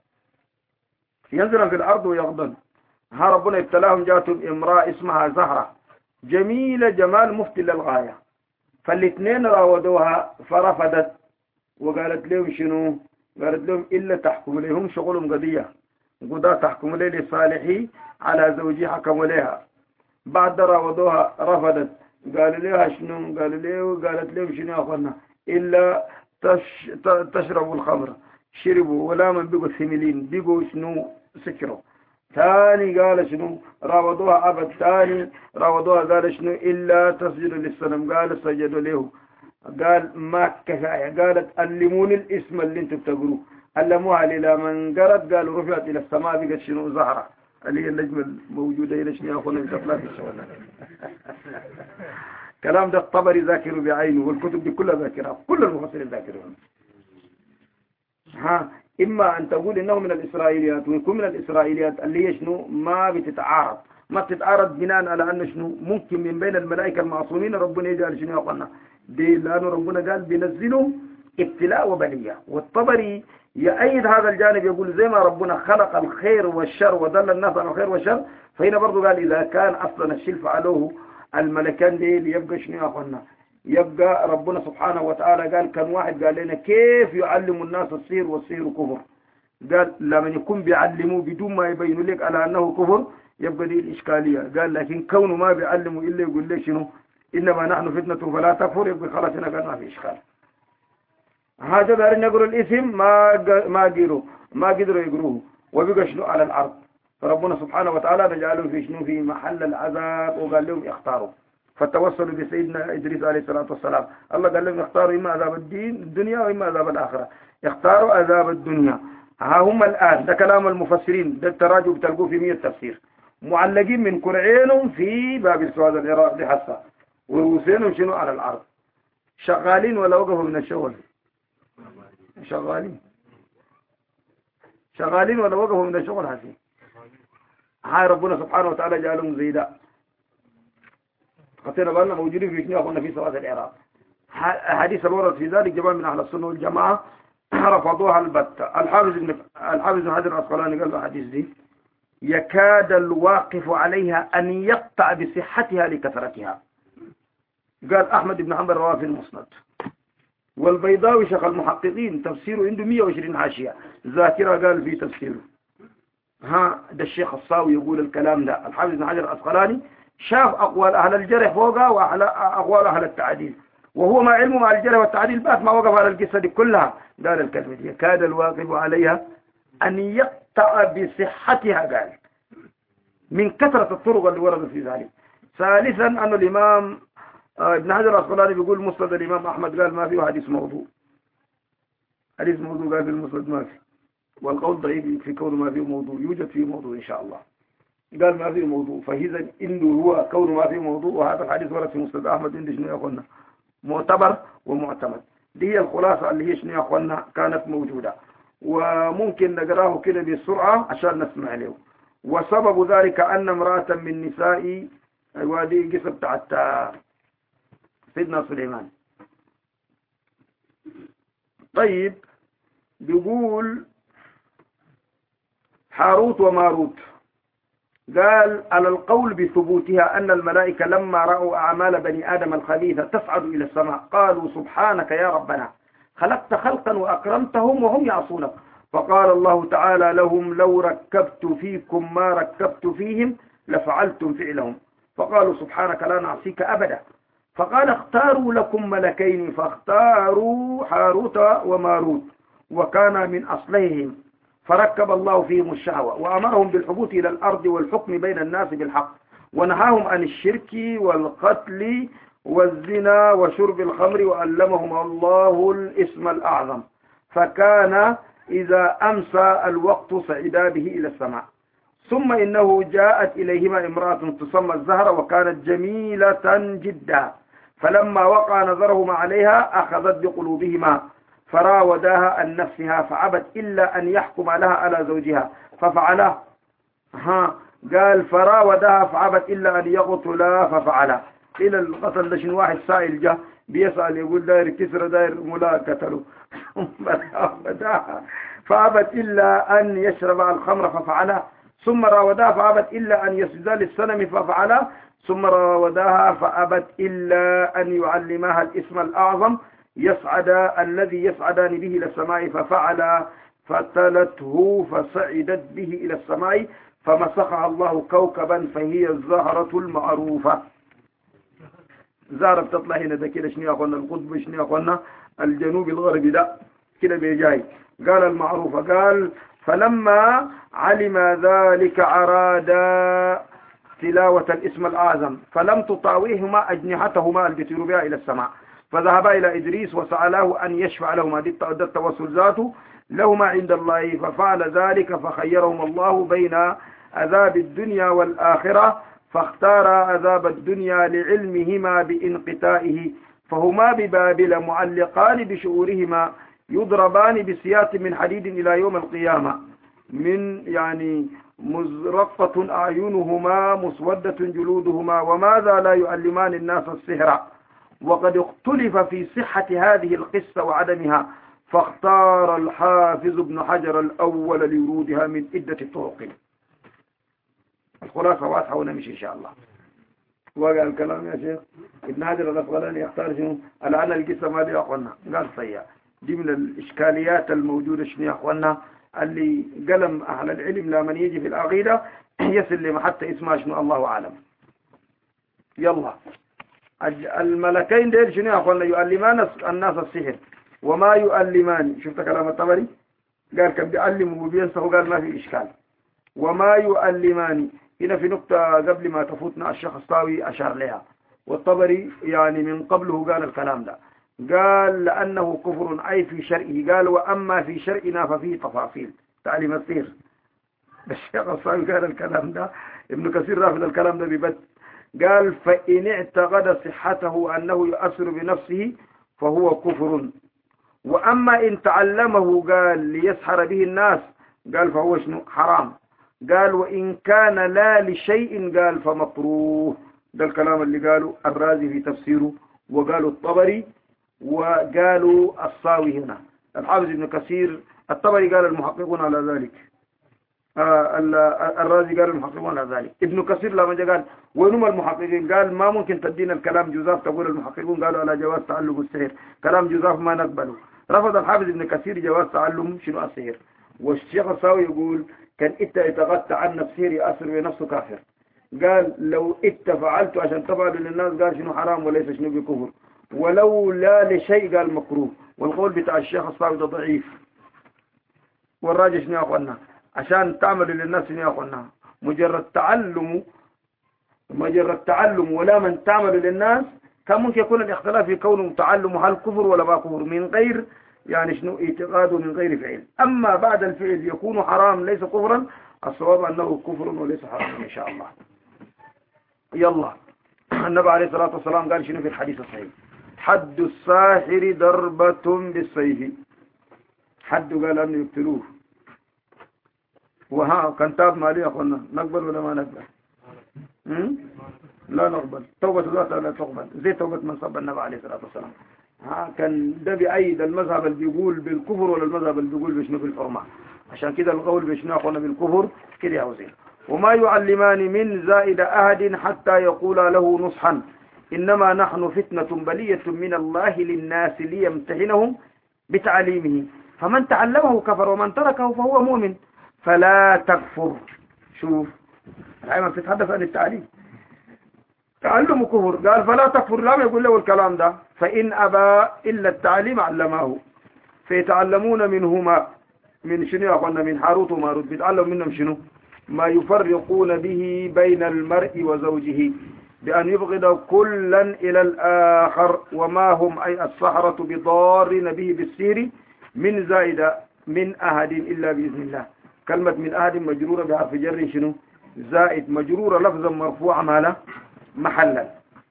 ينزل في الأرض ويغضن. ها ربنا ابتلاهم جاتهم امرأة اسمها زهرة جميلة جمال مفتي للغاية. فالاثنين راودوها فرفضت وقالت لهم شنو؟ قالت لهم إلا تحكم لهم شغلهم قضية قضاء تحكم لي لصالحي على زوجي حكموا لها. بعد راودوها رفضت. قالوا لها شنو؟ قالوا له قالت لهم شنو يا أخوانا إلا تش تشربوا الخمر. شربوا ولا من بقوا ثملين بقوا شنو سكروا. ثاني قال شنو راودوها أبد. ثاني راودوها قال شنو إلا تسجدوا للصنم. قال سجدوا له. قال ما كفاية. قالت علموني الاسم اللي انتم بتقروه. علموها إلى من قرت قالوا رفعت إلى السماء بقت شنو زهرة اللي هي النجمة الموجودة إلى شنو يا أخونا بتطلع في الشغل. كلام ده الطبري ذاكره بعينه والكتب دي كلها ذاكرها كل المفسرين ذاكرون. ها إما أن تقول إنه من الإسرائيليات ويكون من الإسرائيليات اللي هي شنو ما بتتعارض ما بتتعارض بناء على أن شنو ممكن من بين الملائكة المعصومين ربنا يجعل شنو يا أخوانا دي لأنه ربنا قال بينزلوا ابتلاء وبلية. والطبري يأيد هذا الجانب يقول زي ما ربنا خلق الخير والشر ودل الناس على الخير والشر فهنا برضو قال إذا كان أصلا الشيء فعلوه الملكان دي ليبقى شنو يا أخوانا يبقى ربنا سبحانه وتعالى قال كان واحد قال لنا كيف يعلم الناس السير والسير كفر. قال لما يكون بيعلموا بدون ما يبين لك على أنه كفر يبقى دي الإشكالية. قال لكن كونه ما بيعلموا إلا يقول لك شنو إنما نحن فتنة فلا تكفر يبقى خلاص هنا قال ما في إشكال. هذا دارين يقروا الاسم ما ما قدروا ما قدروا يقروه وبقى شنو على الأرض. فربنا سبحانه وتعالى رجعلهم في شنو في محل العذاب وقال لهم اختاروا. فتوصلوا بسيدنا إدريس عليه الصلاة والسلام. الله قال لهم اختاروا إما عذاب الدين الدنيا وإما عذاب الآخرة. اختاروا عذاب الدنيا. ها هم الآن ده كلام المفسرين ده التراجم بتلقوه في مية تفسير معلقين من كرعينهم في باب السواد العراق دي حصة ورؤوسينهم شنو على الأرض شغالين ولا وقفوا من الشغل شغالين شغالين ولا وقفوا من الشغل حسين. هاي ربنا سبحانه وتعالى جعلهم زي ده. خطينا بالنا موجودين في شنو أخونا في سواد العراق. حديث الورد في ذلك جماعة من أهل السنة والجماعة رفضوها البتة. الحافظ ابن الحافظ ابن حجر العسقلاني قال له حديث دي يكاد الواقف عليها أن يقطع بصحتها لكثرتها. قال أحمد بن حنبل رواه في المسند. والبيضاوي شيخ المحققين تفسيره عنده مية وعشرين حاشية ذاكرة قال في تفسيره. ها ده الشيخ الصاوي يقول الكلام ده. الحافظ بن حجر العسقلاني شاف أقوال أهل الجرح فوقها وأقوال أهل التعديل وهو ما علمه مع الجرح والتعديل بات ما وقف على القصة دي كلها. قال الكلمة دي يكاد الواقف عليها أن يقطع بصحتها قال من كثرة الطرق اللي وردت في ذلك. ثالثا أن الإمام ابن حجر العسقلاني بيقول مسند الإمام أحمد قال ما فيه حديث موضوع. حديث موضوع قال في المسند ما فيه والقول ضعيف في كونه ما فيه موضوع يوجد فيه موضوع إن شاء الله. قال ما فيه موضوع فإذا إنه هو كونه ما فيه موضوع وهذا الحديث ورد في مسند أحمد عندي شنو يا أخوانا معتبر ومعتمد. دي هي الخلاصة اللي هي شنو يا أخوانا كانت موجودة وممكن نقراه كده بسرعة عشان نسمع له. وسبب ذلك أن امرأة من نساء وادي قصة بتاعت سيدنا سليمان. طيب بيقول هاروت وماروت قال على القول بثبوتها أن الملائكة لما رأوا أعمال بني آدم الخبيثة تصعد إلى السماء قالوا سبحانك يا ربنا خلقت خلقا وأكرمتهم وهم يعصونك، فقال الله تعالى لهم لو ركبت فيكم ما ركبت فيهم لفعلتم فعلهم، فقالوا سبحانك لا نعصيك أبدا. فقال اختاروا لكم ملكين، فاختاروا هاروت وماروت وكان من أصلهم، فركب الله فيهم الشهوة وأمرهم بالحبوط إلى الأرض والحكم بين الناس بالحق، ونهاهم عن الشرك والقتل والزنا وشرب الخمر، وعلمهم الله الاسم الأعظم، فكان إذا أمسى الوقت صعدا به إلى السماء. ثم إنه جاءت إليهما امرأة تسمى الزهرة وكانت جميلة جدا، فلما وقع نظرهما عليها أخذت بقلوبهما فراوداها عن نفسها فعبت إلا أن يحكم لها على زوجها ففعله. ها قال فراودها فعبت إلا أن يقتلها ففعله. إلى القتل ده شنو؟ واحد سائل جاء بيسأل يقول داير كسر داير ملا قتلوا فعبت إلا أن يشرب الخمر ففعله، ثم راودها فأبت إلا أن يسجدا للصنم ففعلها، ثم راودها فأبت إلا أن يعلمها الاسم الأعظم يصعد الذي يصعدان به إلى السماء ففعل، فتلته فصعدت به إلى السماء فمسخها الله كوكبا فهي الزهرة المعروفة. زهرة بتطلع هنا ده كده شنو يا أخوانا؟ القطب شنو يا أخوانا؟ الجنوب الغربي ده كده بيجاي. قال المعروفة قال فلما علم ذلك أراد تلاوة الاسم الأعظم فلم تطاويهما أجنحتهما التي بها إلى السماء، فذهبا إلى إدريس وسأله أن يشفع لهما، دي التوسل ذاته لهما عند الله، ففعل ذلك فخيرهم الله بين عذاب الدنيا والآخرة، فاختار عذاب الدنيا لعلمهما بانقطائه، فهما ببابل معلقان بشؤورهما يضربان بسياط من حديد إلى يوم القيامة، من يعني مزرقة أعينهما مسودة جلودهما، وماذا لا يعلمان الناس السحر؟ وقد اختلف في صحة هذه القصة وعدمها، فاختار الحافظ ابن حجر الأول لورودها من عدة طرق. الخلاصة واضحة ونمشي إن شاء الله. وقال الكلام يا شيخ ابن حجر الأسقلاني يختار شنو؟ الآن القصة ما لي أخوانا قال صيّا دي من الإشكاليات الموجودة شنو يا أخوانا اللي قلم أهل العلم لمن يجي في العقيدة يصل لما حتى اسمها شنو الله أعلم. يلا الملكين ديل شنو يا أخوانا؟ يؤلمان الناس السحر وما يؤلمان. شفت كلام الطبري؟ قال كان بيعلموا وبينسخوا، قال ما في إشكال. وما يؤلمان هنا في نقطة قبل ما تفوتنا الشيخ الصاوي أشار لها، والطبري يعني من قبله قال الكلام ده، قال لأنه كفر أي في شرعه، قال وأما في شرعنا ففيه تفاصيل تعليم السير. الشيخ الصاوي قال الكلام ده، ابن كثير رافض الكلام ده ببت، قال فإن اعتقد صحته أنه يؤثر بنفسه فهو كفر، وأما إن تعلمه قال ليسحر به الناس قال فهو شنو حرام، قال وإن كان لا لشيء قال فمكروه. ده الكلام اللي قالوا الرازي في تفسيره، وقالوا الطبري، وقالوا الصاوي هنا. الحافظ ابن كثير الطبري قال المحققون على ذلك، آه الرازي قال المحققون على ذلك. ابن كثير لما جاء قال وينما المحققين قال ما ممكن تدينا الكلام جزاف، تقول المحققون قالوا على جواز تعلم السحر، كلام جزاف ما نقبله. رفض الحافظ ابن كثير جواز تعلم شنو السحر، والشيخ الصاوي يقول كان إنت اتغطى عن السحر يأثر بنفسه كافر، قال لو إنت فعلت عشان تفعل للناس قال شنو حرام وليس شنو بكفر، ولو لا لشيء قال مكروه. والقول بتاع الشيخ الصاوي ده ضعيف. والراجح شنو يا أخوانا؟ عشان تعملوا للناس شنو يا أخوانا؟ مجرد تعلم مجرد تعلم ولا من تعمل للناس، كان ممكن يكون الاختلاف في كونه تعلم هل كفر ولا ما كفر من غير يعني شنو اعتقاده من غير فعل. أما بعد الفعل يكون حرام ليس كفرا، الصواب أنه كفر وليس حرام إن شاء الله. يلا النبي عليه الصلاة والسلام قال شنو في الحديث الصحيح؟ حد الساحر ضربة بالسيف. حد قال أن يقتلوه، وها كان تاب مالي يا أخوانا، نقبل ولا ما نقبل؟ لا نقبل. توبة ذات لا تقبل زي توبة من صب النبي عليه الصلاة والسلام. ها كان ده بأيد المذهب اللي بيقول بالكفر ولا المذهب اللي بيقول بشنو بالحرمة. عشان كده القول بشنو يا أخوانا بالكفر كده يا وزين. وما يعلمان من زائد أحد حتى يقولا له نصحا إنما نحن فتنة بلية من الله للناس ليمتحنهم بتعليمه فمن تعلمه كفر ومن تركه فهو مؤمن فلا تكفر. شوف الآية بتتحدث عن التعليم، تعلم كفر، قال فلا تكفر، لا يقول له الكلام ده. فإن أبى إلا التعليم علمه فيتعلمون منهما من شنو يا أخوانا؟ من حاروت وماروت، بيتعلم منهم شنو؟ ما يفرقون به بين المرء وزوجه بأن يبغض كلا إلى الآخر وما هم أي السحرة بضارين به بالسير من زائدة من أحد إلا بإذن الله. كلمة من أحد مجرورة بحرف جر شنو؟ زائد، مجرورة لفظا مرفوعا مالا محلا.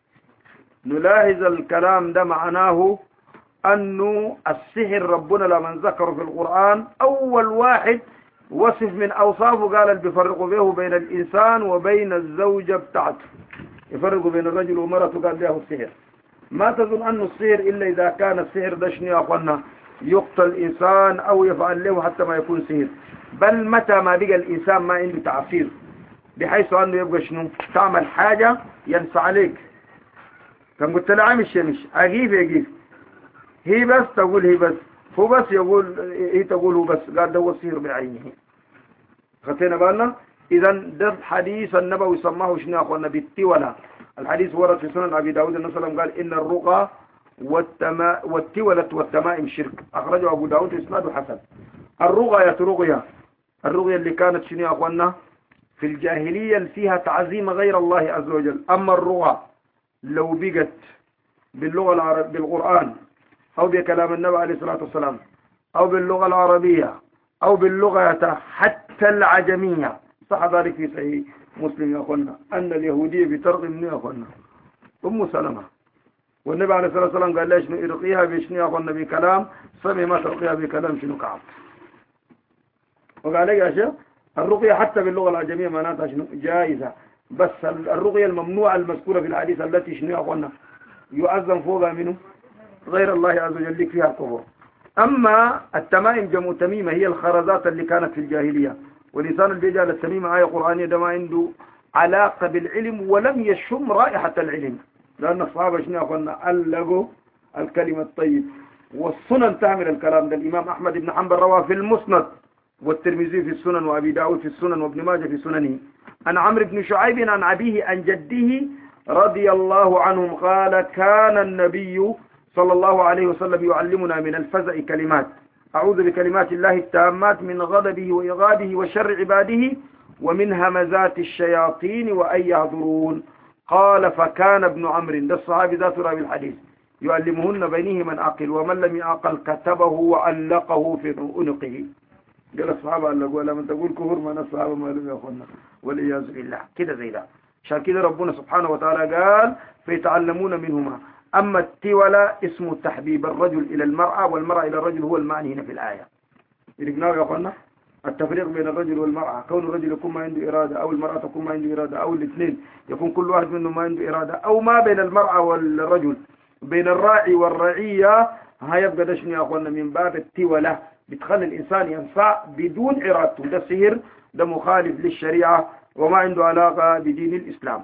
نلاحظ الكلام ده معناه أنه السحر ربنا لمن ذكر في القرآن أول واحد وصف من أوصافه قال اللي بيفرق به بين الإنسان وبين الزوجة بتاعته، يفرق بين الرجل ومرته، قال له السحر. ما تظن أنه السحر إلا إذا كان السحر ده شنو يا أخوانا؟ يقتل الإنسان أو يفعل له حتى ما يكون سحر. بل متى ما بقى الإنسان ما عنده تعصير بحيث أنه يبقى شنو؟ تعمل حاجة ينسى عليك، كان قلت له عامش يمش أجيب يجيب، هي بس تقول هي بس، هو بس يقول هي تقول هو بس، قال ده هو السحر بعينه. خدتنا بالنا؟ إذا ده الحديث النبوي سماه شنو يا أخوانا؟ بالتولى. الحديث ورد في سنن أبي داود النبي صلى الله عليه وسلم قال إن الرقى والتما والتولة والتمائم شرك، أخرجه أبو داود إسناده حسن. الرقية رقية، الرقية اللي كانت شنو يا أخوانا؟ في الجاهلية اللي فيها تعظيم غير الله عز وجل. أما الرقى لو بقت باللغة العربية بالقرآن أو بكلام النبي عليه الصلاة والسلام أو باللغة العربية أو باللغة حتى العجمية، صح ذلك في صحيح مسلم يا أخوانا أن اليهودية بترغم يا أخوانا أم سلمة، والنبي عليه الصلاة والسلام قال ليش نرقيها بشنو يا أخوانا؟ بكلام سمي ما ترقيها بكلام شنو كعب. وقال لك يا شيخ الرقية حتى باللغة العجمية معناتها شنو؟ جائزة، بس الرقية الممنوعة المذكورة في الحديث التي شنو يا أخوانا؟ يؤذن فوقها منه غير الله عز وجل لك فيها الكفر. أما التمائم جمع تميمة، هي الخرزات اللي كانت في الجاهلية، والإنسان اللي بيجعل التميمة آية قرآنية ده ما عنده علاقة بالعلم ولم يشم رائحة العلم، لأن الصحابة شنو أخوانا؟ ألقوا الكلمة الطيب. والسنن تعمل الكلام ده. الإمام أحمد بن حنبل روى في المسند، والترمذي في السنن، وأبي داود في السنن، وابن ماجه في سننه عن عمرو بن شعيب عن أبيه عن جده رضي الله عنهم قال كان النبي صلى الله عليه وسلم يعلمنا من الفزع كلمات أعوذ بكلمات الله التامات من غضبه وإغاظه وشر عباده ومن همزات الشياطين وأن يحضرون. قال فكان ابن عمرو ده الصحابي ذات راوي الحديث يعلمهن بينه من عقل ومن لم يعقل كتبه وعلقه في عنقه. قال الصحابة علقوا لما تقول كفر من الصحابة ما لم يأخذنا والعياذ بالله كده زي ده. عشان كده ربنا سبحانه وتعالى قال فيتعلمون منهما. أما التولى اسم تحبيب الرجل إلى المرأة والمرأة إلى الرجل هو المعنى هنا في الآية. يرقناه يا أخوانا التفريق بين الرجل والمرأة، كون الرجل يكون ما عنده إرادة أو المرأة تكون ما عنده إرادة أو الاثنين يكون كل واحد منهم ما عنده إرادة، أو ما بين المرأة والرجل بين الراعي والرعية، هيبقى ده شنو يا أخوانا؟ من باب التولى، بتخلي الإنسان ينفع بدون إرادته. ده سهر، ده مخالف للشريعة وما عنده علاقة بدين الإسلام.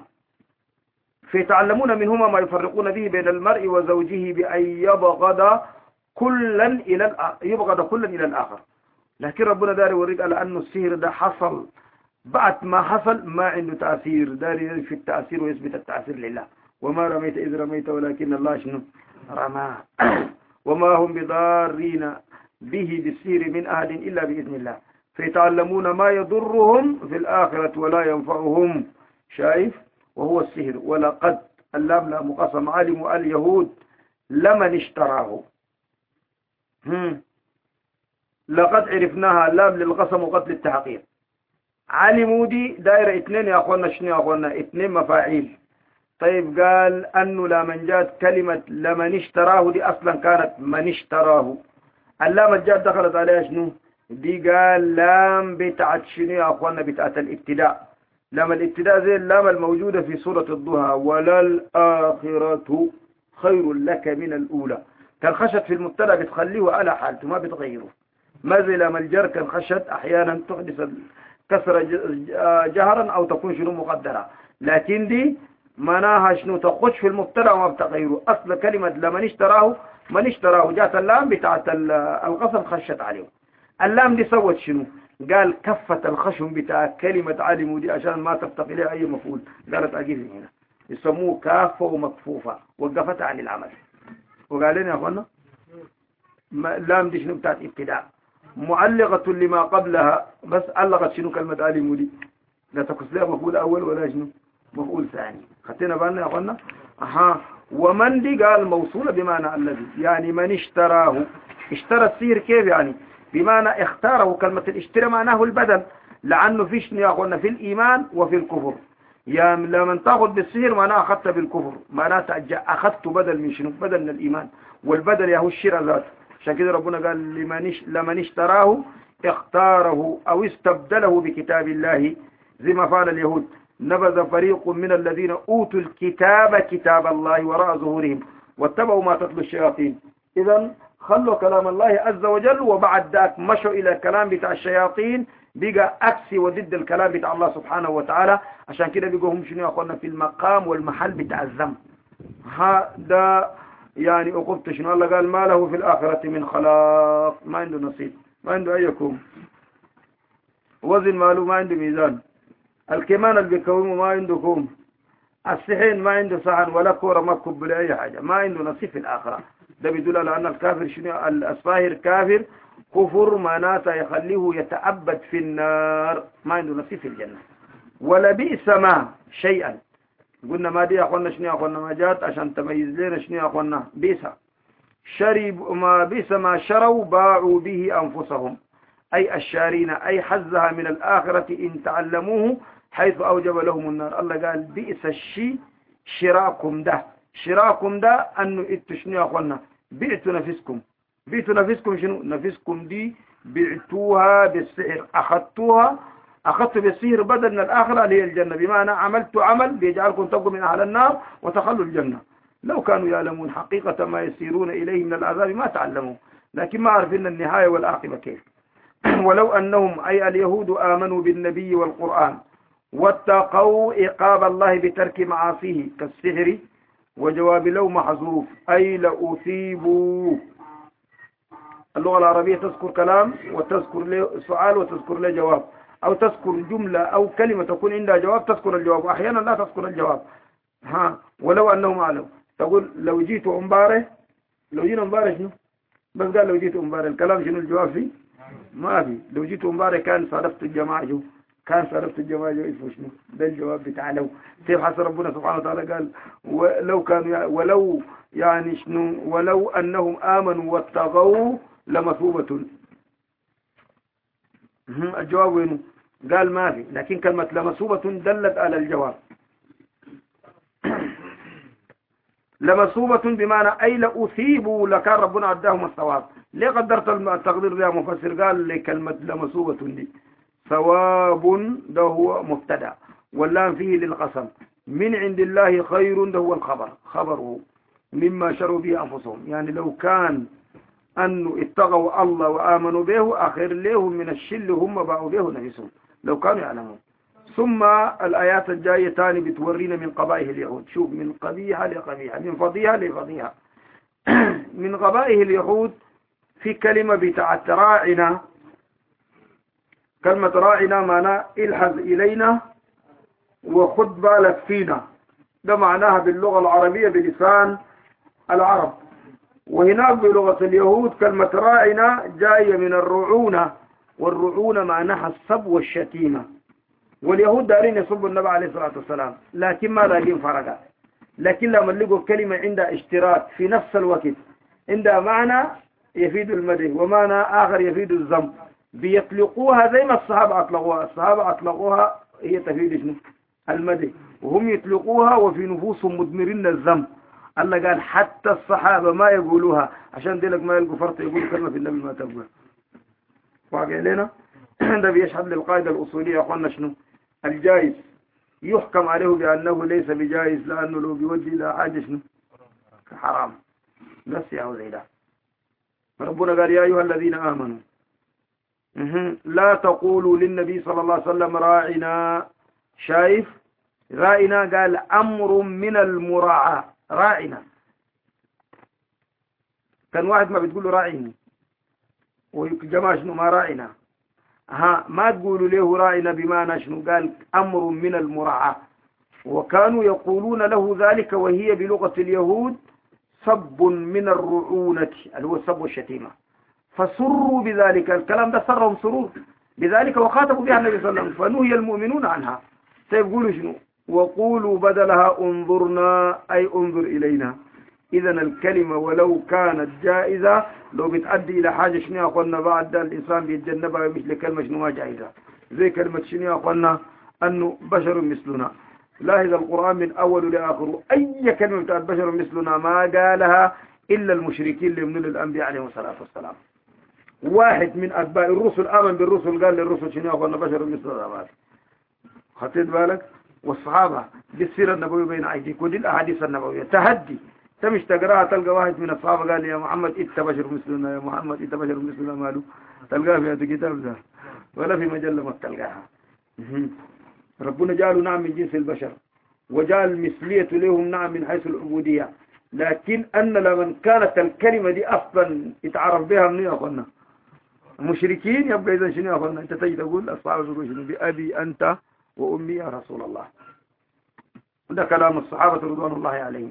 فيتعلمون منهما ما يفرقون به بين المرء وزوجه بأن يبغض كلا إلى يبغض كلا إلى الآخر. لكن ربنا داري يوريك على أنه السحر ده حصل بعد ما حصل ما عنده تأثير، داري في التأثير ويثبت التأثير لله. وما رميت إذ رميت ولكن الله شنو رمى وما هم بضارين به بالسحر من أحد إلا بإذن الله. فيتعلمون ما يضرهم في الآخرة ولا ينفعهم. شايف؟ وهو السحر. ولقد اللام لا مقسم علموا اليهود لمن اشتراه. هم. لقد عرفناها لام للقسم وقتل التحقيق. علموا دي دائرة اثنين يا أخوانا. شنو يا أخوانا؟ اثنين مفاعيل. طيب قال أنه لمن جاءت كلمة لمن اشتراه دي أصلا كانت من اشتراه. اللام الجاءت دخلت عليها شنو؟ دي قال لام بتاعت شنو يا أخوانا؟ بتاعت الابتداء. لما الابتداء زي اللام الموجودة في سورة الضحى وللآخرة خير لك من الأولى. كان خشت في المبتدا بتخليه على حالته ما بتغيره. ما زي لما الجر كان خشت أحيانا تحدث كسر جهرا أو تكون شنو مقدرة، لكن دي معناها شنو تخش في المبتدا وما بتغيره. أصل كلمة لمن اشتراه، من اشتراه جاءت اللام بتاعت القسم خشت عليه. اللام دي سوت شنو؟ قال كفة الخشم بتاع كلمة علموا دي عشان ما تفتق إليها أي مفعول، قالت أجيب هنا يسموه كافة ومكفوفة، وقفت عن العمل. وقال لنا يا أخوانا اللام دي شنو بتاعت ابتداء معلقة لما قبلها، بس علقت شنو كلمة علموا دي، لا تكس لها مفعول أول ولا شنو مفعول ثاني. خدتنا بالنا يا أخوانا. أها. ومن دي قال موصولة بمعنى الذي، يعني من اشتراه. اشترى السير كيف يعني؟ بمعنى اختاره. كلمة الاشترى معناه البدل، لأنه في شنو يا أخوانا في الإيمان وفي الكفر. يا لمن تأخذ بالسير معناه أخذت بالكفر، معناه أخذت بدل من شنو؟ بدل من الإيمان، والبدل يهو الشراء ذاته. عشان كده ربنا قال لمن لمن اشتراه اختاره أو استبدله بكتاب الله، زي ما فعل اليهود. نبذ فريق من الذين أوتوا الكتاب كتاب الله وراء ظهورهم واتبعوا ما تتلو الشياطين. إذا خلوا كلام الله عز وجل، وبعد ذاك مشوا إلى الكلام بتاع الشياطين، بقى أكسي وضد الكلام بتاع الله سبحانه وتعالى. عشان كده بقوا هم شنو يا أخوانا في المقام والمحل بتاع الذنب. هذا يعني أقبت شنو الله قال ما له في الآخرة من خلاق، ما عنده نصيب، ما عنده أيكم وزن ماله، ما عنده ميزان. الكمان اللي بيكومه ما عندكم، السحين ما عنده صحن ولا كورة ما كب ولا أي حاجة، ما عنده نصيب في الآخرة. ده بيدل على أن الكافر شنو الصاهر كافر كفر معناته يخليه يتأبد في النار، ما عنده نصيب في الجنة. ولا بئس ما شيئا، قلنا ما دي يا أخوانا شنو يا أخوانا ما جات عشان تميز لنا شنو يا أخوانا بئس. شرب ما بئس ما شروا باعوا به أنفسهم، أي الشارين، أي حزها من الآخرة إن تعلموه حيث أوجب لهم النار. الله قال بئس الشيء شراكم ده، شراكم ده أنه إتشنو يا أخوانا بعتوا نفسكم. بعتوا نفسكم شنو؟ نفسكم دي بعتوها بالسحر، أخذتوها أخذت بالسحر بدل من الآخرة اللي هي الجنة، بمعنى عملت عمل بيجعلكم تبقوا من أهل النار وتخلوا الجنة. لو كانوا يعلمون حقيقة ما يسيرون إليه من العذاب ما تعلموا، لكن ما عرفين النهاية والعاقبة كيف. ولو أنهم أي اليهود آمنوا بالنبي والقرآن واتقوا عقاب الله بترك معاصيه كالسحر، وجواب لو محذوف أي لأثيبوا. اللغة العربية تذكر كلام وتذكر له سؤال وتذكر له جواب، أو تذكر جملة أو كلمة تكون عندها جواب تذكر الجواب، وأحيانا لا تذكر الجواب. ها ولو أنهم أعلموا تقول لو جيت أمبارح، لو جينا أمبارح شنو؟ بس قال لو جيت أمبارح الكلام شنو الجواب فيه؟ ما في. لو جيت أمبارح كان صادفت الجماعة جو، كان صادفت الجماعة جو اسمه شنو؟ ده الجواب بتاع لو. كيف حسن ربنا سبحانه وتعالى قال ولو كانوا ولو يعني شنو؟ ولو أنهم آمنوا واتقوا لمثوبة. الجواب وينه؟ قال ما في، لكن كلمة لمثوبة دلت على الجواب. لمثوبة بمعنى أي لأثيبوا لكان ربنا عداهم الثواب. ليه قدرت التقدير ده مفسر؟ قال لكلمة لمثوبة دي ثواب ده هو مبتدا، واللام فيه للقسم، من عند الله خير ده هو الخبر، خبره مما شروا به أنفسهم. يعني لو كان أنه اتقوا الله وآمنوا به أخير لهم من الشل هم باعوا به نفسهم لو كانوا يعلمون. ثم الآيات الجاية تاني بتورينا من قبائح اليهود. شوف من قبيحة لقبيحة، من فضيحة لفضيحة. من قبائح اليهود في كلمة بتاعت راعنا. كلمة راعنا معناه الحظ إلينا وخد بالك فينا، ده معناها باللغة العربية بلسان العرب. وهناك بلغة اليهود كلمة راعنا جاية من الرعونة، والرعونة معناها السب والشتيمة. واليهود دارين يصبوا النبي عليه الصلاة والسلام، لكن ما لاقين فرقات. لكن لما لقوا كلمة عندها اشتراك في نفس الوقت، عندها معنى يفيد المدح ومعنى آخر يفيد الذم، بيطلقوها زي ما الصحابة أطلقوها. الصحابة أطلقوها هي تفيد شنو؟ المدح، وهم يطلقوها وفي نفوسهم مدمرين الذم. الله قال حتى الصحابة ما يقولوها، عشان ديلك ما يلقوا فرط يقولوا كلمة في النبي ما تقول. واقع لنا ده بيشهد للقاعدة الأصولية يا أخوانا شنو؟ الجائز يحكم عليه بأنه ليس بجائز، لأنه لو بيودي إلى حاجة شنو؟ حرام. بس يا أولي ده ربنا قال يا أيها الذين آمنوا لا تقولوا للنبي صلى الله عليه وسلم راعنا. شايف راعنا قال أمر من المراعاة. راعنا كان واحد ما بتقول له راعيني وجماعة شنو ما راعنا. ها ما تقولوا له راعنا بمعنى شنو؟ قال أمر من المراعاة. وكانوا يقولون له ذلك وهي بلغة اليهود صب من الرعونة اللي هو الصب والشتيمة. فسروا بذلك الكلام ده سرهم سرور بذلك وخاطبوا بها النبي صلى الله عليه وسلم فنهي المؤمنون عنها. سيقولوا شنو؟ وقولوا بدلها انظرنا أي انظر إلينا. إذا الكلمة ولو كانت جائزة لو بتأدي إلى حاجة شنو يا أخوانا بعد الإنسان بيتجنبها مثل كلمة شنو ما جائزة زي كلمة شنو يا أخوانا أنه بشر مثلنا. لاحظ القرآن من أول لآخره أي كلمة بتاعت بشر مثلنا ما قالها إلا المشركين اللي من الأنبياء عليهم الصلاة والسلام. واحد من أتباع الرسل آمن بالرسل قال للرسل شنو يا أخوانا بشر مثلنا. خطيت بالك؟ والصحابة بالسيرة النبوية بين أيديك ودي الأحاديث النبوية تهدي تمش تقراها تلقى واحد من الصحابة قال يا محمد إنت بشر مثلنا يا محمد إنت بشر مثلنا ماله تلقاها في هذا الكتاب ده ولا في مجلة ما تلقاها. ربنا جعله نعم من جنس البشر وجعل مثلية لهم نعم من حيث العبودية. لكن أن لمن كانت الكلمة دي أصلا يتعرف بها من يا أخوانا مشركين يبقى إذا شنو يا أخوانا أنت تجي تقول الصحابة يقول شنو بأبي أنت وأمي يا رسول الله. ده كلام الصحابة رضوان الله عليهم.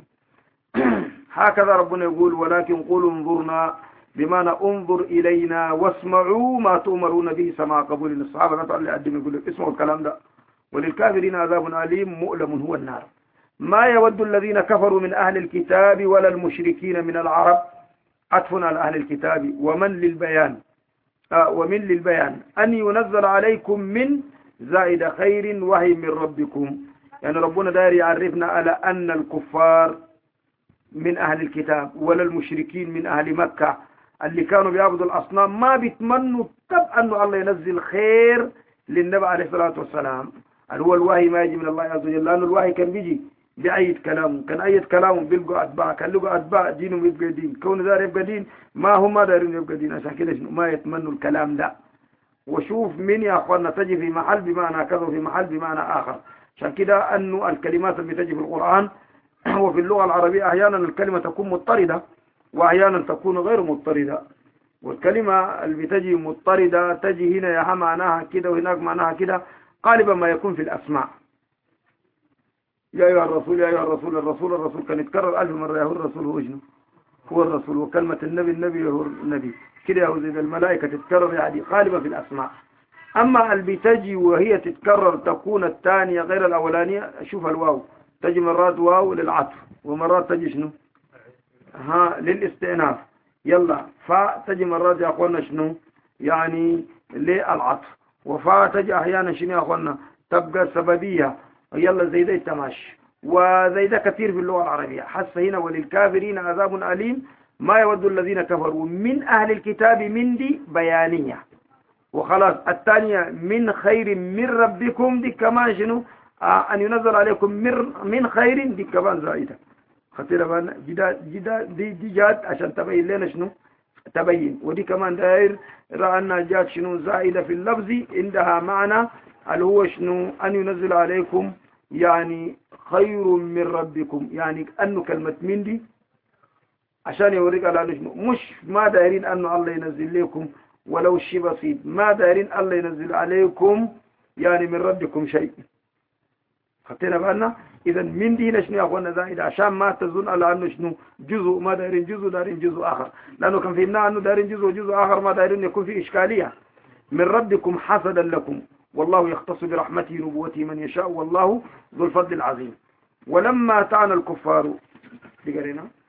هكذا ربنا يقول ولكن قولوا انظرنا بمعنى انظر إلينا واسمعوا ما تؤمرون به سماع قبول. الصحابة نطلع اللي قدم يقول اسمعوا الكلام ده. وللكافرين عذاب أليم مؤلم هو النار. ما يود الذين كفروا من أهل الكتاب ولا المشركين من العرب عطفنا على أهل الكتاب ومن للبيان آه ومن للبيان أن ينزل عليكم من زائد خير وهي من ربكم. يعني ربنا داير يعرفنا على أن الكفار من أهل الكتاب ولا المشركين من أهل مكة اللي كانوا بيعبدوا الأصنام ما بيتمنوا طب أنه الله ينزل خير للنبي عليه الصلاة والسلام. هو الوحي ما يجي من الله عز وجل لأنه الوحي كان بيجي بأيد كلامه كان أيد كلامه بيلقوا أتباع كان لقوا أتباع دينهم يبقى دين كون دار يبقى دين ما هم ما دارين يبقى دين. عشان كده ما يتمنوا الكلام ده. وشوف من يا أخوانا تجي في محل بمعنى كذا وفي محل بمعنى آخر. عشان كده أنه الكلمات اللي تجي في القرآن وفي اللغة العربية أحيانا الكلمة تكون مضطردة وأحيانا تكون غير مضطردة. والكلمة اللي بتجي مضطردة تجي هنا يا معناها كده وهناك معناها كده غالبا ما يكون في الأسماء. يا أيها الرسول يا أيها الرسول الرسول الرسول كان يتكرر ألف مرة. يهو الرسول هو شنو؟ هو الرسول. وكلمة النبي النبي هو النبي كده يهو زي الملائكة تتكرر يعني غالبا في الأسماء. أما اللي بتجي وهي تتكرر تكون الثانية غير الأولانية. شوف الواو تجي مرات واو للعطف ومرات تجي شنو ها للاستئناف. يلا فا تجي مرات يا أخوانا شنو يعني للعطف وفا تجي أحيانا شنو يا أخوانا تبقى سببية. يلا زي ده التماشي وزي ده كثير في اللغة العربية. حس هنا وللكافرين عذاب أليم ما يود الذين كفروا من أهل الكتاب من دي بيانية وخلاص. الثانية من خير من ربكم دي كمان شنو آه أن ينزل عليكم من من خير دي كمان زائدة. خطيرة بنا جدا جدا دي دي جاد عشان تبين لنا شنو تبين. ودي كمان داير رأنا جاد شنو زائدة في اللفظ عندها معنى اللي هو شنو أن ينزل عليكم يعني خير من ربكم. يعني أنه كلمة من دي عشان يوريك على شنو مش ما دايرين أنه الله ينزل لكم ولو شيء بسيط. ما دايرين الله ينزل عليكم يعني من ربكم شيء. خطينا بالنا. إذا من دي شنو يا أخوانا زائد عشان ما تظن على أنه شنو جزء ما دايرين جزء دايرين جزء آخر. لأنه كان فهمنا أنه دايرين جزء وجزء آخر ما دايرين يكون في إشكالية. من ربكم حسدا لكم والله يختص برحمته نبوته من يشاء والله ذو الفضل العظيم. ولما تعن الكفار بقرينا